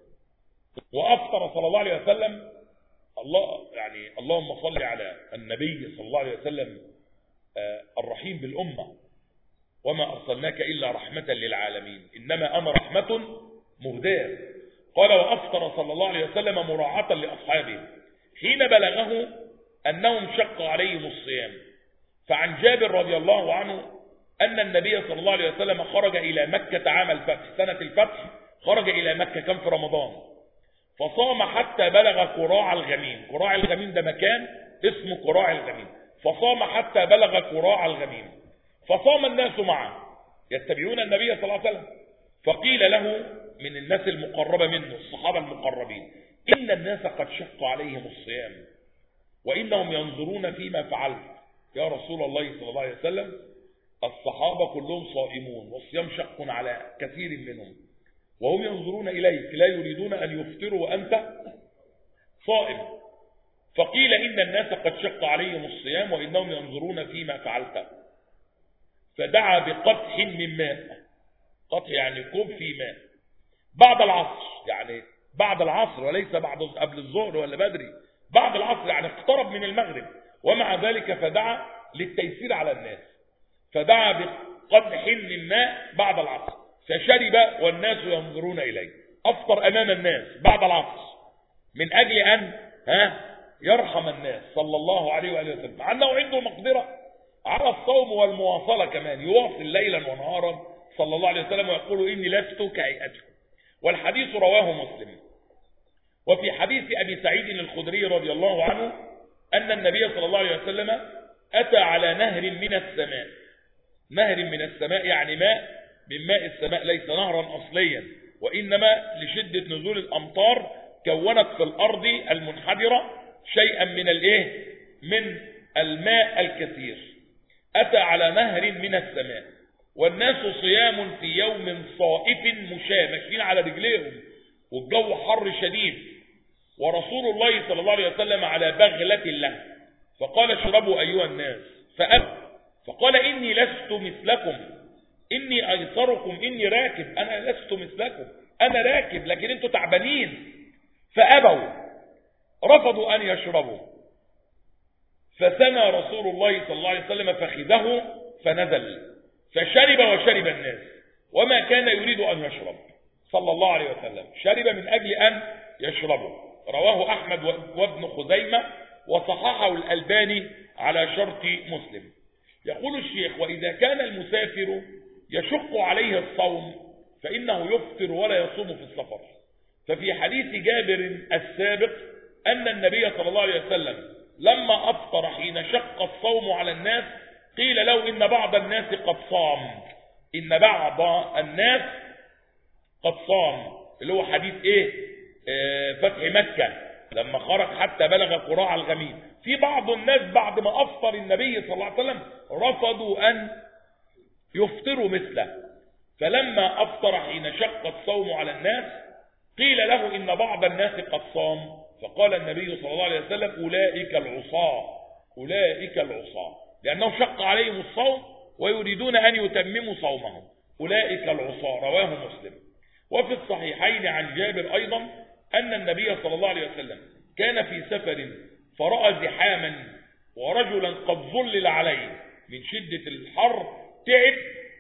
وأفطر صلى الله عليه وسلم، الله يعني اللهم صل على النبي صلى الله عليه وسلم الرحيم بالأمة: وما أرسلناك إلا رحمة للعالمين، إنما أنا رحمة مهداة. قال وأفطر صلى الله عليه وسلم مراعاة لأصحابه حين بلغه أنهم شق عليهم الصيام. فعن جابر رضي الله عنه أن النبي صلى الله عليه وسلم خرج إلى مكة عام الفتح، سنة الفتح خرج إلى مكة كان في رمضان، فصام حتى بلغ قراع الغميم. قراع الغميم ده مكان اسمه قراع الغميم. فصام حتى بلغ قراع الغميم، فصام الناس معه يتبعون النبي صلى الله عليه وسلم. فقيل له من الناس المقربة منه، الصحابة المقربين، إن الناس قد شق عليهم الصيام وإنهم ينظرون فيما فعلت يا رسول الله صلى الله عليه وسلم. الصحابة كلهم صائمون والصيام شق على كثير منهم، وهم ينظرون إليك لا يريدون أن يفطروا وأنت صائم. فقيل إن الناس قد شق عليهم الصيام وإنهم ينظرون فيما فعلت. فدعا بقدح من ماء، قدح يعني كوب في ماء، بعد العصر، يعني بعد العصر وليس بعد قبل الظهر ولا بدري، بعد العصر يعني اقترب من المغرب. ومع ذلك فدعا للتيسير على الناس، فدعا بقدح من ماء بعد العصر فشرب والناس ينظرون إليه. أفطر أمام الناس بعد العصر من أجل أن ها يرحم الناس صلى الله عليه وآله وسلم، مع أنه عنده مقدرة على الصوم والمواصلة كمان، يواصل ليلا ونهارا صلى الله عليه وسلم ويقول إني لست كهيئتكم. والحديث رواه مسلم. وفي حديث أبي سعيد الخدري رضي الله عنه أن النبي صلى الله عليه وسلم أتى على نهر من السماء. نهر من السماء يعني ماء من ماء السماء، ليس نهرا أصليا، وإنما لشدة نزول الأمطار كونت في الأرض المنحدرة شيئا من الايه من الماء الكثير. أتى على نهر من السماء والناس صيام في يوم صائف مشاة، ماشيين على رجليهم والجو حر شديد، ورسول الله صلى الله عليه وسلم على بغلة له، فقال اشربوا أيها الناس فأبوا، فقال إني لست مثلكم، إني أيسركم، إني راكب، أنا لست مثلكم، أنا راكب لكن أنتم تعبانين. فأبوا، رفضوا أن يشربوا. فثنى رسول الله صلى الله عليه وسلم فخذه فنزل فشرب وشرب الناس وما كان يريد أن يشرب صلى الله عليه وسلم، شرب من أجل أن يشربه. رواه أحمد وابن خزيمة وصححه الألباني على شرط مسلم. يقول الشيخ وإذا كان المسافر يشق عليه الصوم فإنه يفطر ولا يصوم في السفر. ففي حديث جابر السابق أن النبي صلى الله عليه وسلم لما أفطر حين شق الصوم على الناس قيل له إن بعض الناس قد صام، إن بعض الناس قد صام، اللي هو حديث إيه آه فتح مكة لما خرج حتى بلغ قراع الغميم. في بعض الناس بعد ما أفطر النبي صلى الله عليه وسلم رفضوا أن يفطروا مثله، فلما أفطر حين شق الصوم على الناس قيل له إن بعض الناس قد صام، فقال النبي صلى الله عليه وسلم أولئك العصاة، أولئك العصاة، لأنه شق عليهم الصوم ويريدون أن يتمموا صومهم، أولئك العصاة. رواه مسلم. وفي الصحيحين عن جابر أيضا أن النبي صلى الله عليه وسلم كان في سفر فرأى زحاما ورجلا قد ظلل عليه من شدة الحر، تعب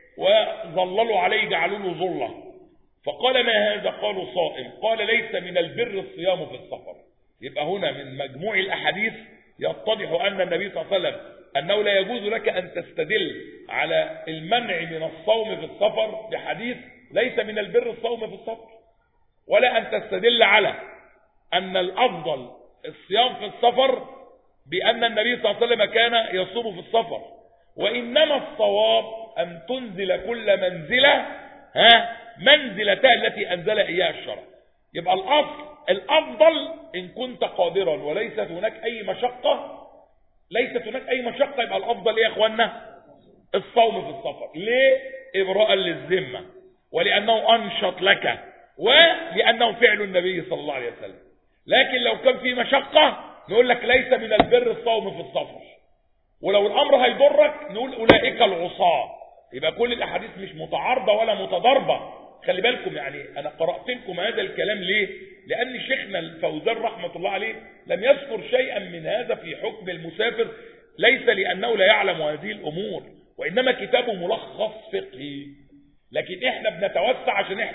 وظللوا عليه جعلوا له ظلة، فقال ما هذا؟ قالوا صائم. قال ليس من البر الصيام في السفر. يبقى هنا من مجموع الأحاديث يتضح أن النبي صلى الله عليه وسلم أنه لا يجوز لك أن تستدل على المنع من الصوم في السفر بحديث ليس من البر الصوم في السفر، ولا أن تستدل على أن الأفضل الصيام في السفر بأن النبي صلى الله عليه وسلم كان يصوم في السفر. وإنما الصواب أن تنزل كل منزلة ها منزلتها التي أنزل إياها الشرع. يبقى الأصل الأفضل إن كنت قادرا وليست هناك أي مشقة، ليست هناك أي مشقة، يبقى الأفضل إيه يا أخوانا؟ الصوم في السفر. ليه؟ إبراء للذمة، ولأنه أنشط لك، ولأنه فعل النبي صلى الله عليه وسلم. لكن لو كان في مشقة نقول لك ليس من البر الصوم في السفر، ولو الأمر هيضرك نقول أولئك العصاة. يبقى كل الأحاديث مش متعارضة ولا متضاربة. خلي بالكم، يعني أنا قرأت لكم هذا الكلام ليه؟ لأن شيخنا الفوزان رحمة الله عليه لم يذكر شيئا من هذا في حكم المسافر، ليس لأنه لا يعلم هذه الأمور، وإنما كتابه ملخص فقهي. لكن إحنا بنتوسع عشان إحنا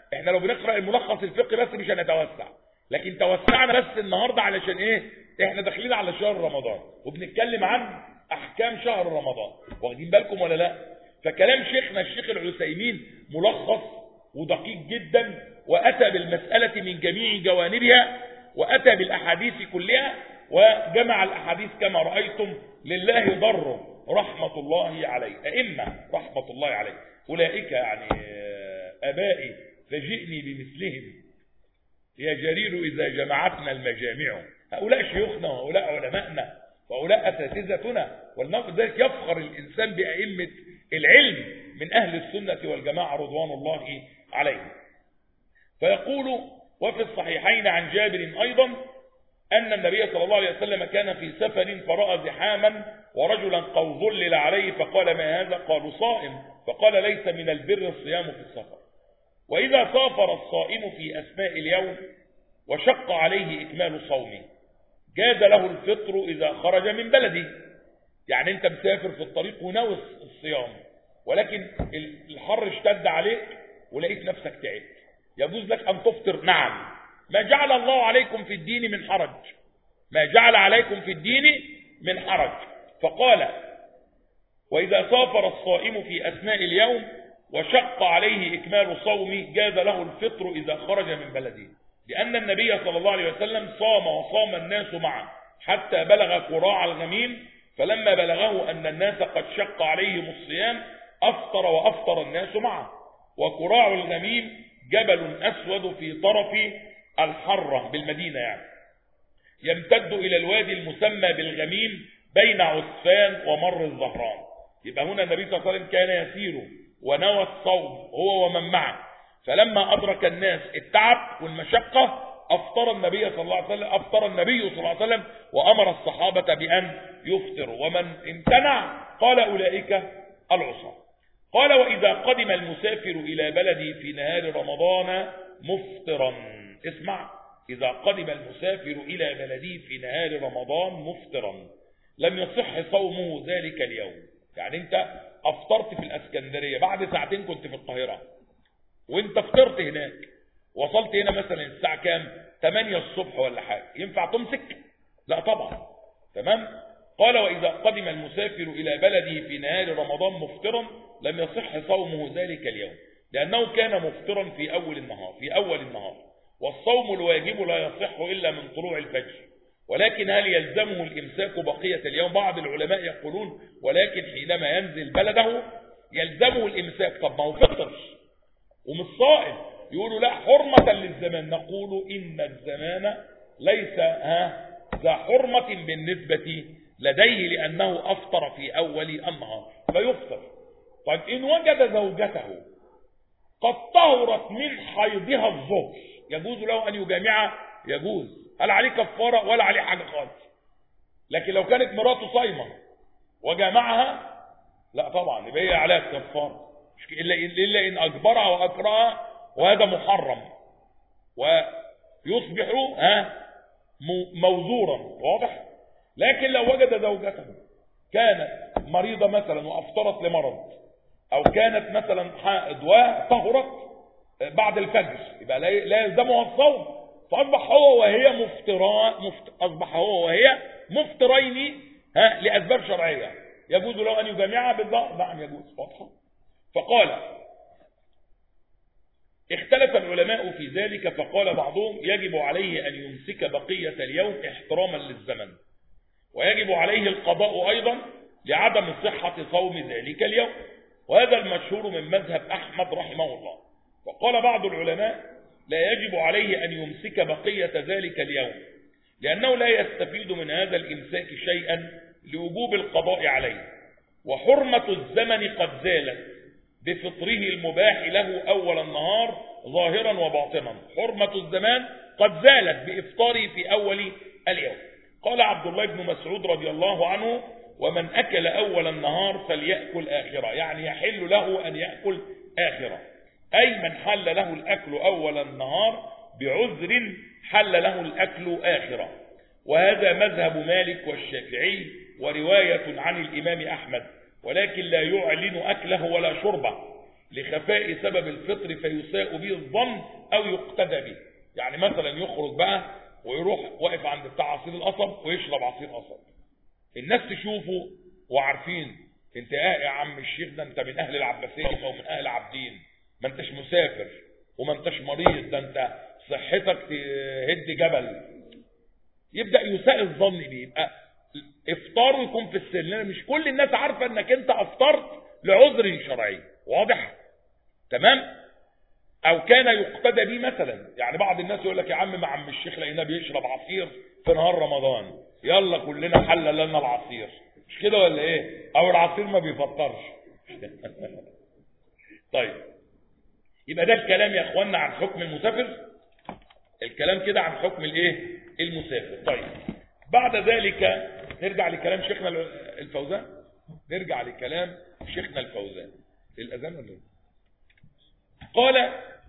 احنا لو بنقرأ الملخص الفقهي بس مش هنتوسع، لكن توسعنا بس النهاردة علشان ايه؟ احنا داخلين على شهر رمضان وبنتكلم عن احكام شهر رمضان، واخدين بالكم ولا لا؟ فكلام شيخنا الشيخ العثيمين ملخص ودقيق جدا، واتى بالمسألة من جميع جوانبها، واتى بالاحاديث كلها، وجمع الاحاديث كما رأيتم. لله ضر رحمة الله عليه، ائمة رحمة الله عليه، اولئك يعني ابائي فجئني بمثلهم يا جرير اذا جمعتنا المجامع. هؤلاء شيوخنا وهؤلاء علماءنا وهؤلاء اساتذتنا، ولذلك يفخر الانسان بائمة العلم من اهل السنة والجماعة رضوان الله عليهم. فيقول وفي الصحيحين عن جابر ايضا ان النبي صلى الله عليه وسلم كان في سفر فرأى زحاما ورجلا قد ظلل عليه فقال ما هذا؟ قالوا صائم، فقال ليس من البر الصيام في السفر. واذا سافر الصائم في اثناء اليوم وشق عليه اكمال صومه جاز له الفطر اذا خرج من بلده. يعني انت مسافر في الطريق وناوي الصيام، ولكن الحر اشتد عليك ولقيت نفسك تعبت، يجوز لك ان تفطر. نعم، ما جعل الله عليكم في الدين من حرج، ما جعل عليكم في الدين من حرج. فقال واذا سافر الصائم في اثناء اليوم وشق عليه اكمال صومه جاز له الفطر اذا خرج من بلده، لان النبي صلى الله عليه وسلم صام وصام الناس معه حتى بلغ قراع الغميم، فلما بلغه ان الناس قد شق عليهم الصيام افطر وافطر الناس معه. وقراع الغميم جبل اسود في طرف الحرة بالمدينة، يعني يمتد الى الوادي المسمى بالغميم بين عسفان ومر الزهران. يبقى هنا النبي صلى الله عليه وسلم كان يسير ونوى الصوم هو ومن معه، فلما ادرك الناس التعب والمشقة افطر النبي صلى الله عليه وسلم افطر النبي صلى الله عليه وسلم وامر الصحابة بان يفطروا، ومن امتنع قال اولئك العصاة. قال واذا قدم المسافر الى بلده في نهار رمضان مفطرا، اسمع، اذا قدم المسافر الى بلده في نهار رمضان مفطرا لم يصح صومه ذلك اليوم. يعني انت افطرت في الاسكندرية، بعد ساعتين كنت في القاهرة وانت فطرت هناك، وصلت هنا مثلا الساعة كام؟ ثمانية الصبح ولا حاجة، ينفع تمسك؟ لا طبعا. تمام. قال واذا قدم المسافر الى بلده في نهار رمضان مفطرا لم يصح صومه ذلك اليوم، لانه كان مفطرا في اول النهار في اول النهار والصوم الواجب لا يصح الا من طلوع الفجر. ولكن هل يلزمه الامساك بقية اليوم؟ بعض العلماء يقولون ولكن حينما ينزل بلده يلزمه الامساك. طب ما هو فطرش ومش صائم، يقولوا لا حرمة للزمان. نقول ان الزمان ليس ها ذا حرمة بالنسبة لديه، لانه افطر في اول النهار فيفطر. طيب ان وجد زوجته قد طهرت من حيضها الظهر يجوز له ان يجامعها؟ يجوز. هل عليه كفارة؟ ولا عليه حاجة خالص. لكن لو كانت مراته صايمة وجامعها لا طبعا يبقى هي عليها كفارة، الا الا ان اجبرها واكرهها، وهذا محرم ويصبح ها موزورا. واضح؟ لكن لو وجد زوجته كانت مريضة مثلا وافطرت لمرض، او كانت مثلا حائض وطهرت بعد الفجر، يبقى لا يلزمها الصوم، فاصبح هو وهي مفطران مفت... اصبح هو وهي مفطرين ها لاسباب شرعيه، يجوز له ان يجامعها بالضبط. نعم يجوز. واضحه. فقال اختلف العلماء في ذلك، فقال بعضهم يجب عليه ان يمسك بقيه اليوم احتراما للزمن، ويجب عليه القضاء ايضا لعدم صحه صوم ذلك اليوم، وهذا المشهور من مذهب احمد رحمه الله. وقال بعض العلماء لا يجب عليه أن يمسك بقية ذلك اليوم، لأنه لا يستفيد من هذا الإمساك شيئا لوجوب القضاء عليه، وحرمة الزمن قد زالت بفطره المباح له أول النهار ظاهرا وباطنا. حرمة الزمان قد زالت بإفطاره في أول اليوم. قال عبد الله بن مسعود رضي الله عنه ومن أكل أول النهار فليأكل آخرة، يعني يحل له أن يأكل آخرة، أي من حل له الأكل أول النهار بعذر حل له الأكل آخرة. وهذا مذهب مالك والشافعي ورواية عن الإمام أحمد، ولكن لا يعلن أكله ولا شربه، لخفاء سبب الفطر فيساء به الظن أو يقتدى به. يعني مثلا يخرج بقى ويروح واقف عند بتاع عصير القصب ويشرب عصير قصب، الناس تشوفه وعارفين انت اه يا عم الشيخ ده انت من اهل العباسيه او من اهل عابدين، ما انتش مسافر وما انتش مريض، ده انت صحتك تهد جبل. يبدا يساء الظن بيه، يبقى افطاره يكون في السن، لان مش كل الناس عارفه انك انت افطرت لعذر شرعي. واضح؟ تمام. او كان يقتدى به مثلا، يعني بعض الناس يقول لك يا عم ما عم الشيخ لقيناه بيشرب عصير في نهار رمضان، يلا كلنا حل لنا العصير، مش كده ولا ايه؟ او العصير ما بيفطرش. طيب يبقى ده الكلام يا اخوانا عن حكم المسافر، الكلام كده عن حكم الايه؟ المسافر. طيب بعد ذلك نرجع لكلام شيخنا الفوزان، نرجع لكلام شيخنا الفوزان. الاذان ولا ايه؟ قال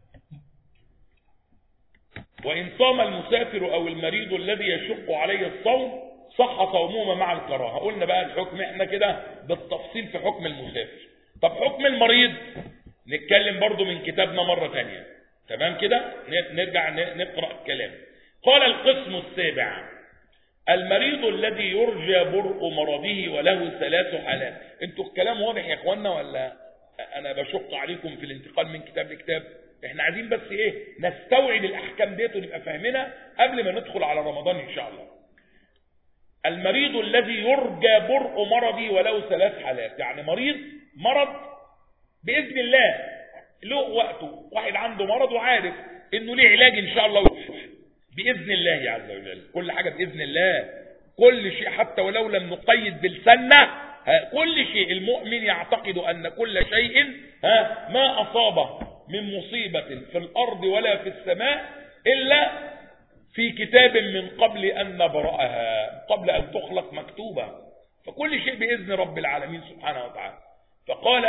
وإن صام المسافر أو المريض الذي يشق عليه الصوم صح صومهما مع الكراهة. قلنا بقى الحكم احنا كده بالتفصيل في حكم المسافر. طب حكم المريض نتكلم برضو من كتابنا مرة تانية. تمام كده؟ نرجع نقرأ الكلام. قال القسم السابع المريض الذي يرجى برء مرضه وله ثلاث حالات. انتوا الكلام واضح يا اخوانا ولا انا بشق عليكم في الانتقال من كتاب لكتاب؟ احنا عايزين بس ايه؟ نستوعب الاحكام ديت ونبقى فاهمينها قبل ما ندخل على رمضان ان شاء الله. المريض الذي يرجى برء مرضه وله ثلاث حالات، يعني مريض مرض باذن الله له وقته، واحد عنده مرض وعارف انه ليه علاج ان شاء الله باذن الله عز وجل، كل حاجه باذن الله، كل شيء حتى ولو لم نقيد بالسنه، كل شيء المؤمن يعتقد ان كل شيء ها ما اصابه من مصيبه في الارض ولا في السماء الا في كتاب من قبل ان نبرأها، قبل ان تخلق مكتوبه، فكل شيء باذن رب العالمين سبحانه وتعالى. فقال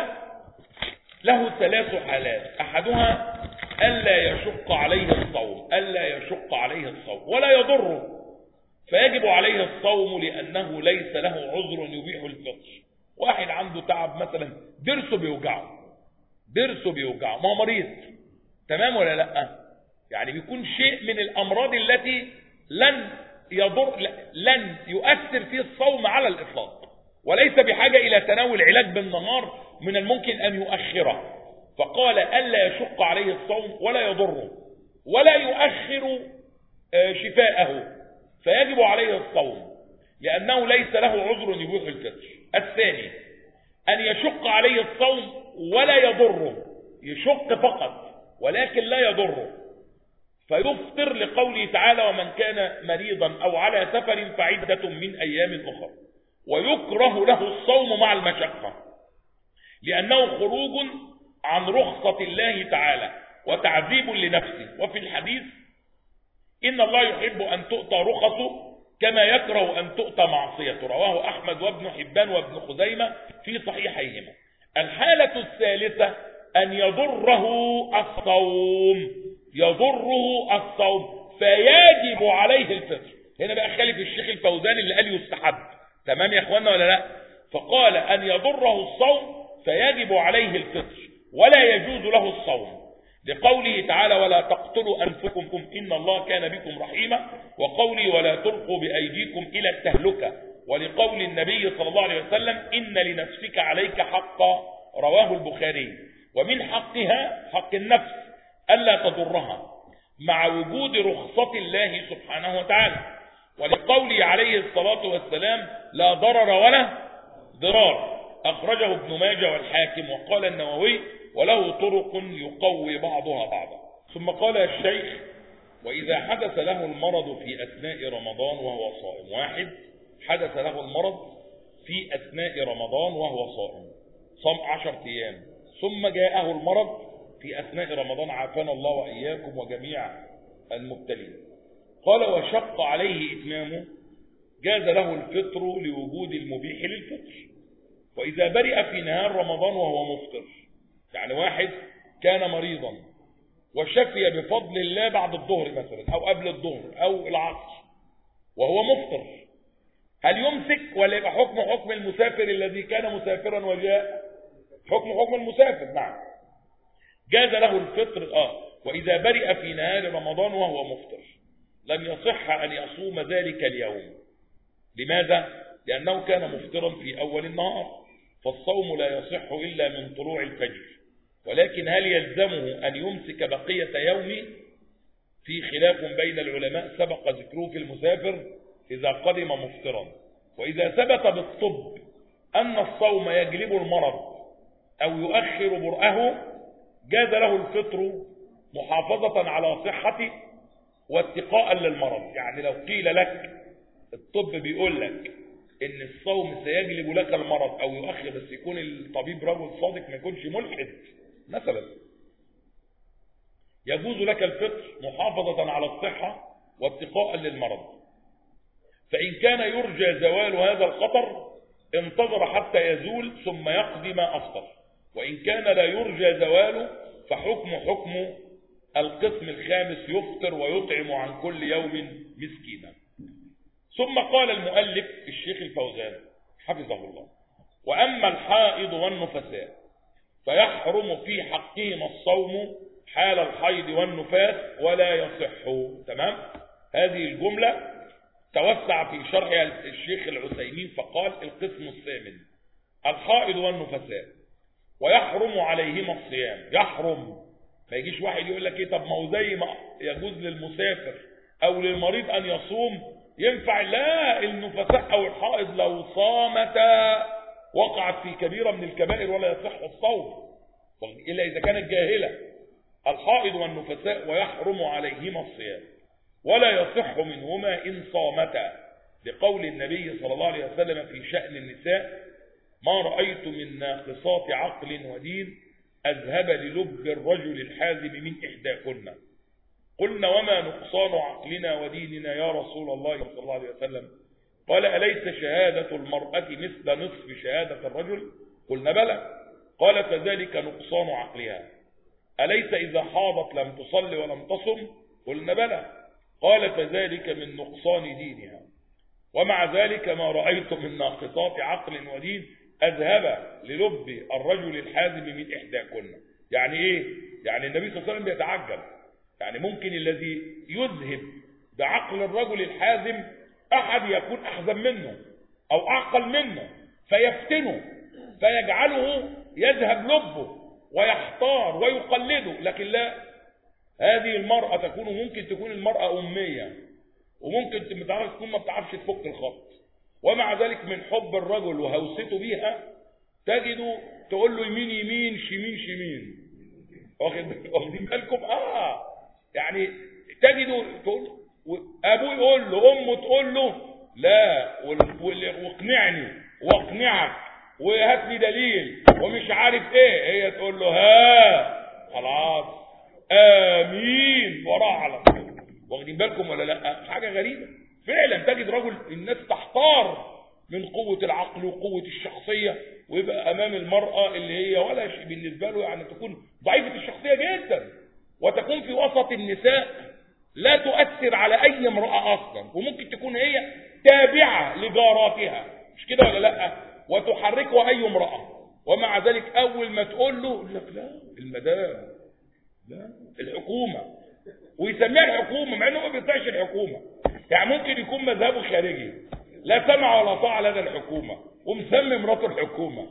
له ثلاث حالات، احدها الا يشق عليه الصوم، الا يشق عليه الصوم ولا يضره فيجب عليه الصوم لانه ليس له عذر يبيح الفطر. واحد عنده تعب مثلا، ضرسه بيوجعه، ضرسه بيوجعه، ما هو مريض، تمام ولا لا؟ يعني بيكون شيء من الامراض التي لن يضر لن يؤثر فيه الصوم على الاطلاق، وليس بحاجه الى تناول علاج بالنهار، من الممكن ان يؤخره. فقال الا يشق عليه الصوم ولا يضره ولا يؤخر شفاءه فيجب عليه الصوم لانه ليس له عذر يبيح الفطر. الثاني ان يشق عليه الصوم ولا يضره، يشق فقط ولكن لا يضره فيفطر لقوله تعالى ومن كان مريضا او على سفر فعدة من ايام اخرى. ويكره له الصوم مع المشقة لانه خروج عن رخصة الله تعالى وتعذيب لنفسه. وفي الحديث إن الله يحب أن تؤتى رخصه كما يكره أن تؤتى معصيته، رواه أحمد وابن حبان وابن خزيمة في صحيحيهما. الحالة الثالثة أن يضره الصوم، يضره الصوم فيجب عليه الفطر. هنا بقى خالف الشيخ الفوزان اللي قال يستحب، تمام يا اخوانا ولا لا؟ فقال أن يضره الصوم فيجب عليه الفطر ولا يجوز له الصوم لقوله تعالى ولا تقتلوا أنفسكم إن الله كان بكم رحيما، وقوله ولا تلقوا بأيديكم إلى التهلكة، ولقول النبي صلى الله عليه وسلم إن لنفسك عليك حقا، رواه البخاري. ومن حقها حق النفس ألا تضرها مع وجود رخصة الله سبحانه وتعالى، ولقوله عليه الصلاة والسلام لا ضرر ولا ضرار، أخرجه ابن ماجه والحاكم. وقال النووي وله طرق يقوي بعضها بعضا. ثم قال الشيخ وإذا حدث له المرض في أثناء رمضان وهو صائم، واحد حدث له المرض في أثناء رمضان وهو صائم، صام عشر أيام ثم جاءه المرض في أثناء رمضان، عافانا الله وإياكم وجميع المبتلين. قال وشق عليه إتمامه جاز له الفطر لوجود المبيح للفطر. وإذا برئ في نهار رمضان وهو مفطر، يعني واحد كان مريضا وشفي بفضل الله بعد الظهر مثلا أو قبل الظهر أو العصر وهو مفطر، هل يمسك ولا يبقى حكم حكم المسافر الذي كان مسافرا وجاء؟ حكم حكم المسافر، نعم. جاز له الفطر آه وإذا برئ في نهار رمضان وهو مفطر لم يصح أن يصوم ذلك اليوم. لماذا؟ لأنه كان مفطرا في أول النهار، فالصوم لا يصح إلا من طلوع الفجر. ولكن هل يلزمه أن يمسك بقية يومه؟ في خلاف بين العلماء سبق ذكره في المسافر إذا قدم مفطرا. وإذا ثبت بالطب أن الصوم يجلب المرض أو يؤخر برأه جاز له الفطر محافظة على صحته واتقاء للمرض. يعني لو قيل لك الطب بيقول لك ان الصوم سيجلب لك المرض او يؤخر، بس يكون الطبيب رجل صادق ما يكونش ملحد مثلا، يجوز لك الفطر محافظة على الصحة واتقاء للمرض. فإن كان يرجى زوال هذا الخطر انتظر حتى يزول ثم يقضي ما أفطر، وإن كان لا يرجى زواله فحكم حكم القسم الخامس يفطر ويطعم عن كل يوم مسكينا. ثم قال المؤلف الشيخ الفوزان حفظه الله: وأما الحائض والنفساء فيحرم في حقهما الصوم حال الحيض والنفاس ولا يصح. تمام؟ هذه الجملة توسع في شرحها الشيخ العثيمين فقال: القسم الثامن الحائض والنفساء ويحرم عليهما الصيام. يحرم، ما يجيش واحد يقول لك ايه طب ما هو زي ما يجوز للمسافر او للمريض ان يصوم ينفع. لا، النفساء او الحائض لو صامتا وقعت في كبيرة من الكبائر ولا يصح الصوم الا اذا كانت جاهلة. الحائض والنفساء ويحرم عليهما الصيام ولا يصح منهما ان صامتا، لقول النبي صلى الله عليه وسلم في شأن النساء: ما رأيت من ناقصات عقل ودين أذهب للب الرجل الحازم من إحداكن. قلنا: وما نقصان عقلنا وديننا يا رسول الله صلى الله عليه وسلم؟ قال: أليس شهادة المرأة مثل نصف شهادة الرجل؟ قلنا: بلى. قال: فذلك نقصان عقلها. أليس إذا حاضت لم تصل ولم تصم؟ قلنا: بلى. قال: فذلك من نقصان دينها. ومع ذلك ما رأيت من ناقصات عقل ودين أذهب للب الرجل الحازم من إحداكن. يعني إيه؟ يعني النبي صلى الله عليه وسلم بيتعجب، يعني ممكن الذي يذهب بعقل الرجل الحازم أحد يكون أحزم منه أو أعقل منه فيفتنه فيجعله يذهب لبه ويحتار ويقلده. لكن لا، هذه المرأة تكون ممكن تكون المرأة أمية وممكن تكون ما بتعرفش تفك الخط، ومع ذلك من حب الرجل وهوسته بيها تجده تقول له يمين يمين شمين شمين. واخدين بالكم؟ اه يعني تجده تقول ابوه يقول له، امه تقول له لا واقنعني واقنعك وهات لي دليل ومش عارف ايه، هي تقول له ها خلاص امين وراها على طول. واخدين بالكم ولا لا؟ حاجه غريبه فعلا. تجد رجل الناس تحتار من قوة العقل وقوة الشخصية ويبقى أمام المرأة اللي هي ولا شيء بالنسبة له، يعني تكون ضعيفة الشخصية جدا وتكون في وسط النساء لا تؤثر على أي امرأة أصلا، وممكن تكون هي تابعة لجاراتها، مش كده ولا لا؟ وتحركها أي امرأة، ومع ذلك أول ما تقول له يقول لك لا المدام، لا الحكومة، ويسميها الحكومة مع انه ما بيطيعش الحكومة. يعني ممكن يكون مذهبه خارجي لا سمع ولا طاعة لدى الحكومة ومسمي مراته الحكومة.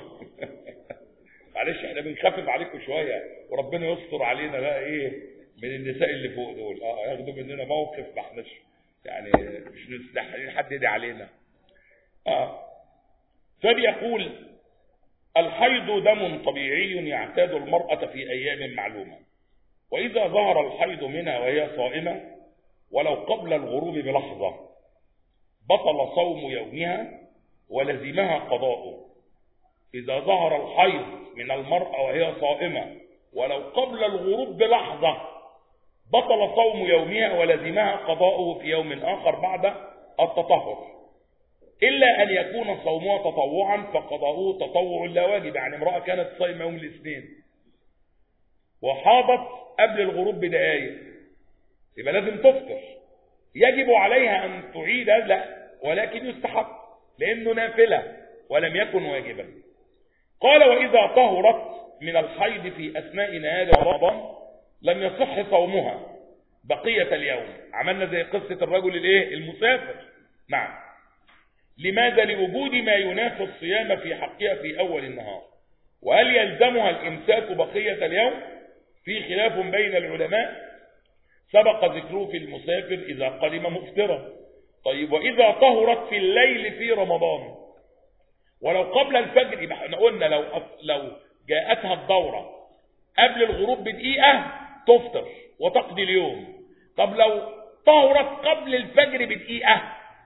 معلش احنا بنخفف عليكم شوية وربنا يستر علينا بقى ايه من النساء اللي فوق دول، اه ياخدوا مننا موقف ما احناش يعني مش مستحيل حد يدي علينا. اه فبيقول: الحيض دم طبيعي يعتاد المرأة في ايام معلومة، وإذا ظهر الحيض منها وهي صائمة ولو قبل الغروب بلحظة بطل صوم يومها ولزمها قضاؤه. إذا ظهر الحيض من المرأة وهي صائمة ولو قبل الغروب بلحظة بطل صوم يومها ولزمها قضاؤه في يوم آخر بعد التطهر، إلا أن يكون صومها تطوعا فقضاؤه تطوع لا واجب. يعني امرأة كانت صائمة يوم الاثنين وحاضت قبل الغروب بدقائق يبقى لازم تفطر، يجب عليها أن تعيد، لا ولكن يستحق لأنه نافلة ولم يكن واجبا. قال: وإذا طهرت من الحيض في أثناء نهار رمضان لم يصح صومها بقية اليوم. عملنا زي قصة الرجل الايه المسافر. نعم. لماذا؟ لوجود ما ينافي الصيام في حقها في أول النهار. وهل يلزمها الإمساك بقية اليوم؟ في خلاف بين العلماء سبق ذكره في المسافر إذا قدم مفطرا. طيب وإذا طهرت في الليل في رمضان ولو قبل الفجر، يبقى احنا قلنا لو لو جاءتها الدورة قبل الغروب بدقيقة تفطر وتقضي اليوم. طب لو طهرت قبل الفجر بدقيقة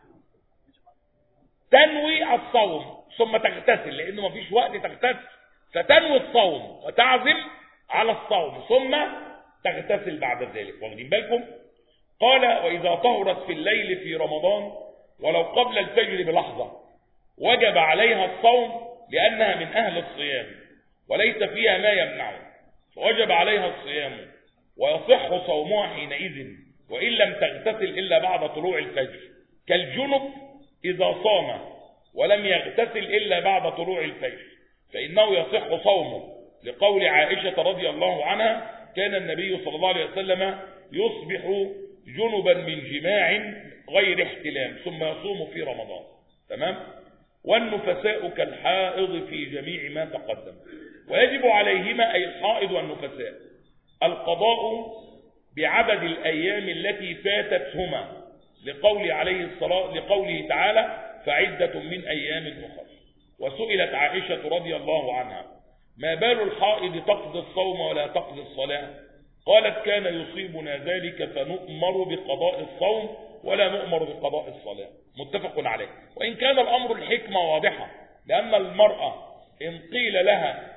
تنوي الصوم ثم تغتسل، لأنه مفيش وقت تغتسل، فتنوي الصوم وتعزم على الصوم ثم تغتسل بعد ذلك. واخدين بالكم؟ قال وإذا طهرت في الليل في رمضان ولو قبل الفجر بلحظة وجب عليها الصوم لأنها من أهل الصيام وليس فيها ما يمنعه، فوجب عليها الصيام ويصح صومها حينئذ وإن لم تغتسل إلا بعد طلوع الفجر، كالجنب إذا صام ولم يغتسل إلا بعد طلوع الفجر فإنه يصح صومه، لقول عائشة رضي الله عنها كان النبي صلى الله عليه وسلم يصبح جنبا من جماع غير احتلام ثم يصوم في رمضان. تمام؟ والنفساء كالحائض في جميع ما تقدم. ويجب عليهما أي الحائض والنفساء القضاء بعدد الأيام التي فاتتهما، لقول عليه الصلاة لقوله تعالى فعدة من أيام أخرى. وسئلت عائشة رضي الله عنها ما بال الحائض تقضي الصوم ولا تقضي الصلاة؟ قالت كان يصيبنا ذلك فنؤمر بقضاء الصوم ولا نؤمر بقضاء الصلاة. متفق عليه. وإن كان الأمر الحكمة واضحة، لأن المرأة إن قيل لها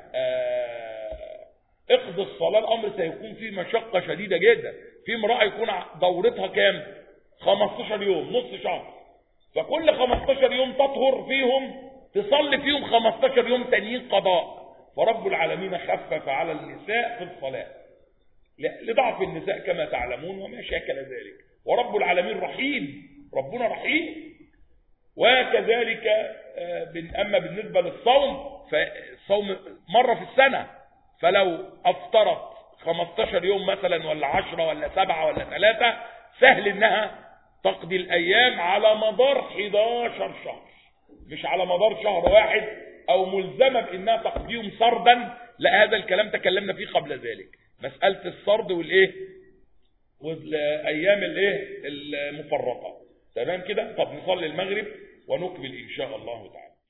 اقضي الصلاة الأمر سيكون فيه مشقة شديدة جدا. في امرأة يكون دورتها كام؟ خمستاشر يوم، نص شهر، فكل خمستاشر يوم تطهر فيهم تصلي فيهم خمستاشر يوم تانيين قضاء. فرب العالمين خفف على النساء في الصلاة لضعف النساء كما تعلمون وما شاكل ذلك. ورب العالمين رحيم، ربنا رحيم. وكذلك أما بالنسبة للصوم فالصوم مرة في السنة، فلو أفطرت خمستاشر يوم مثلا ولا عشرة ولا سبعة ولا ثلاثة سهل إنها تقضي الأيام على مدار حداشر شهر، مش على مدار شهر واحد أو ملزمة بإنها تقضيهم سردا. لا، هذا الكلام تكلمنا فيه قبل ذلك، مسألة السرد والإيه والأيام الإيه المفرقة. تمام كده؟ طب نصلي المغرب ونكمل إن شاء الله تعالى.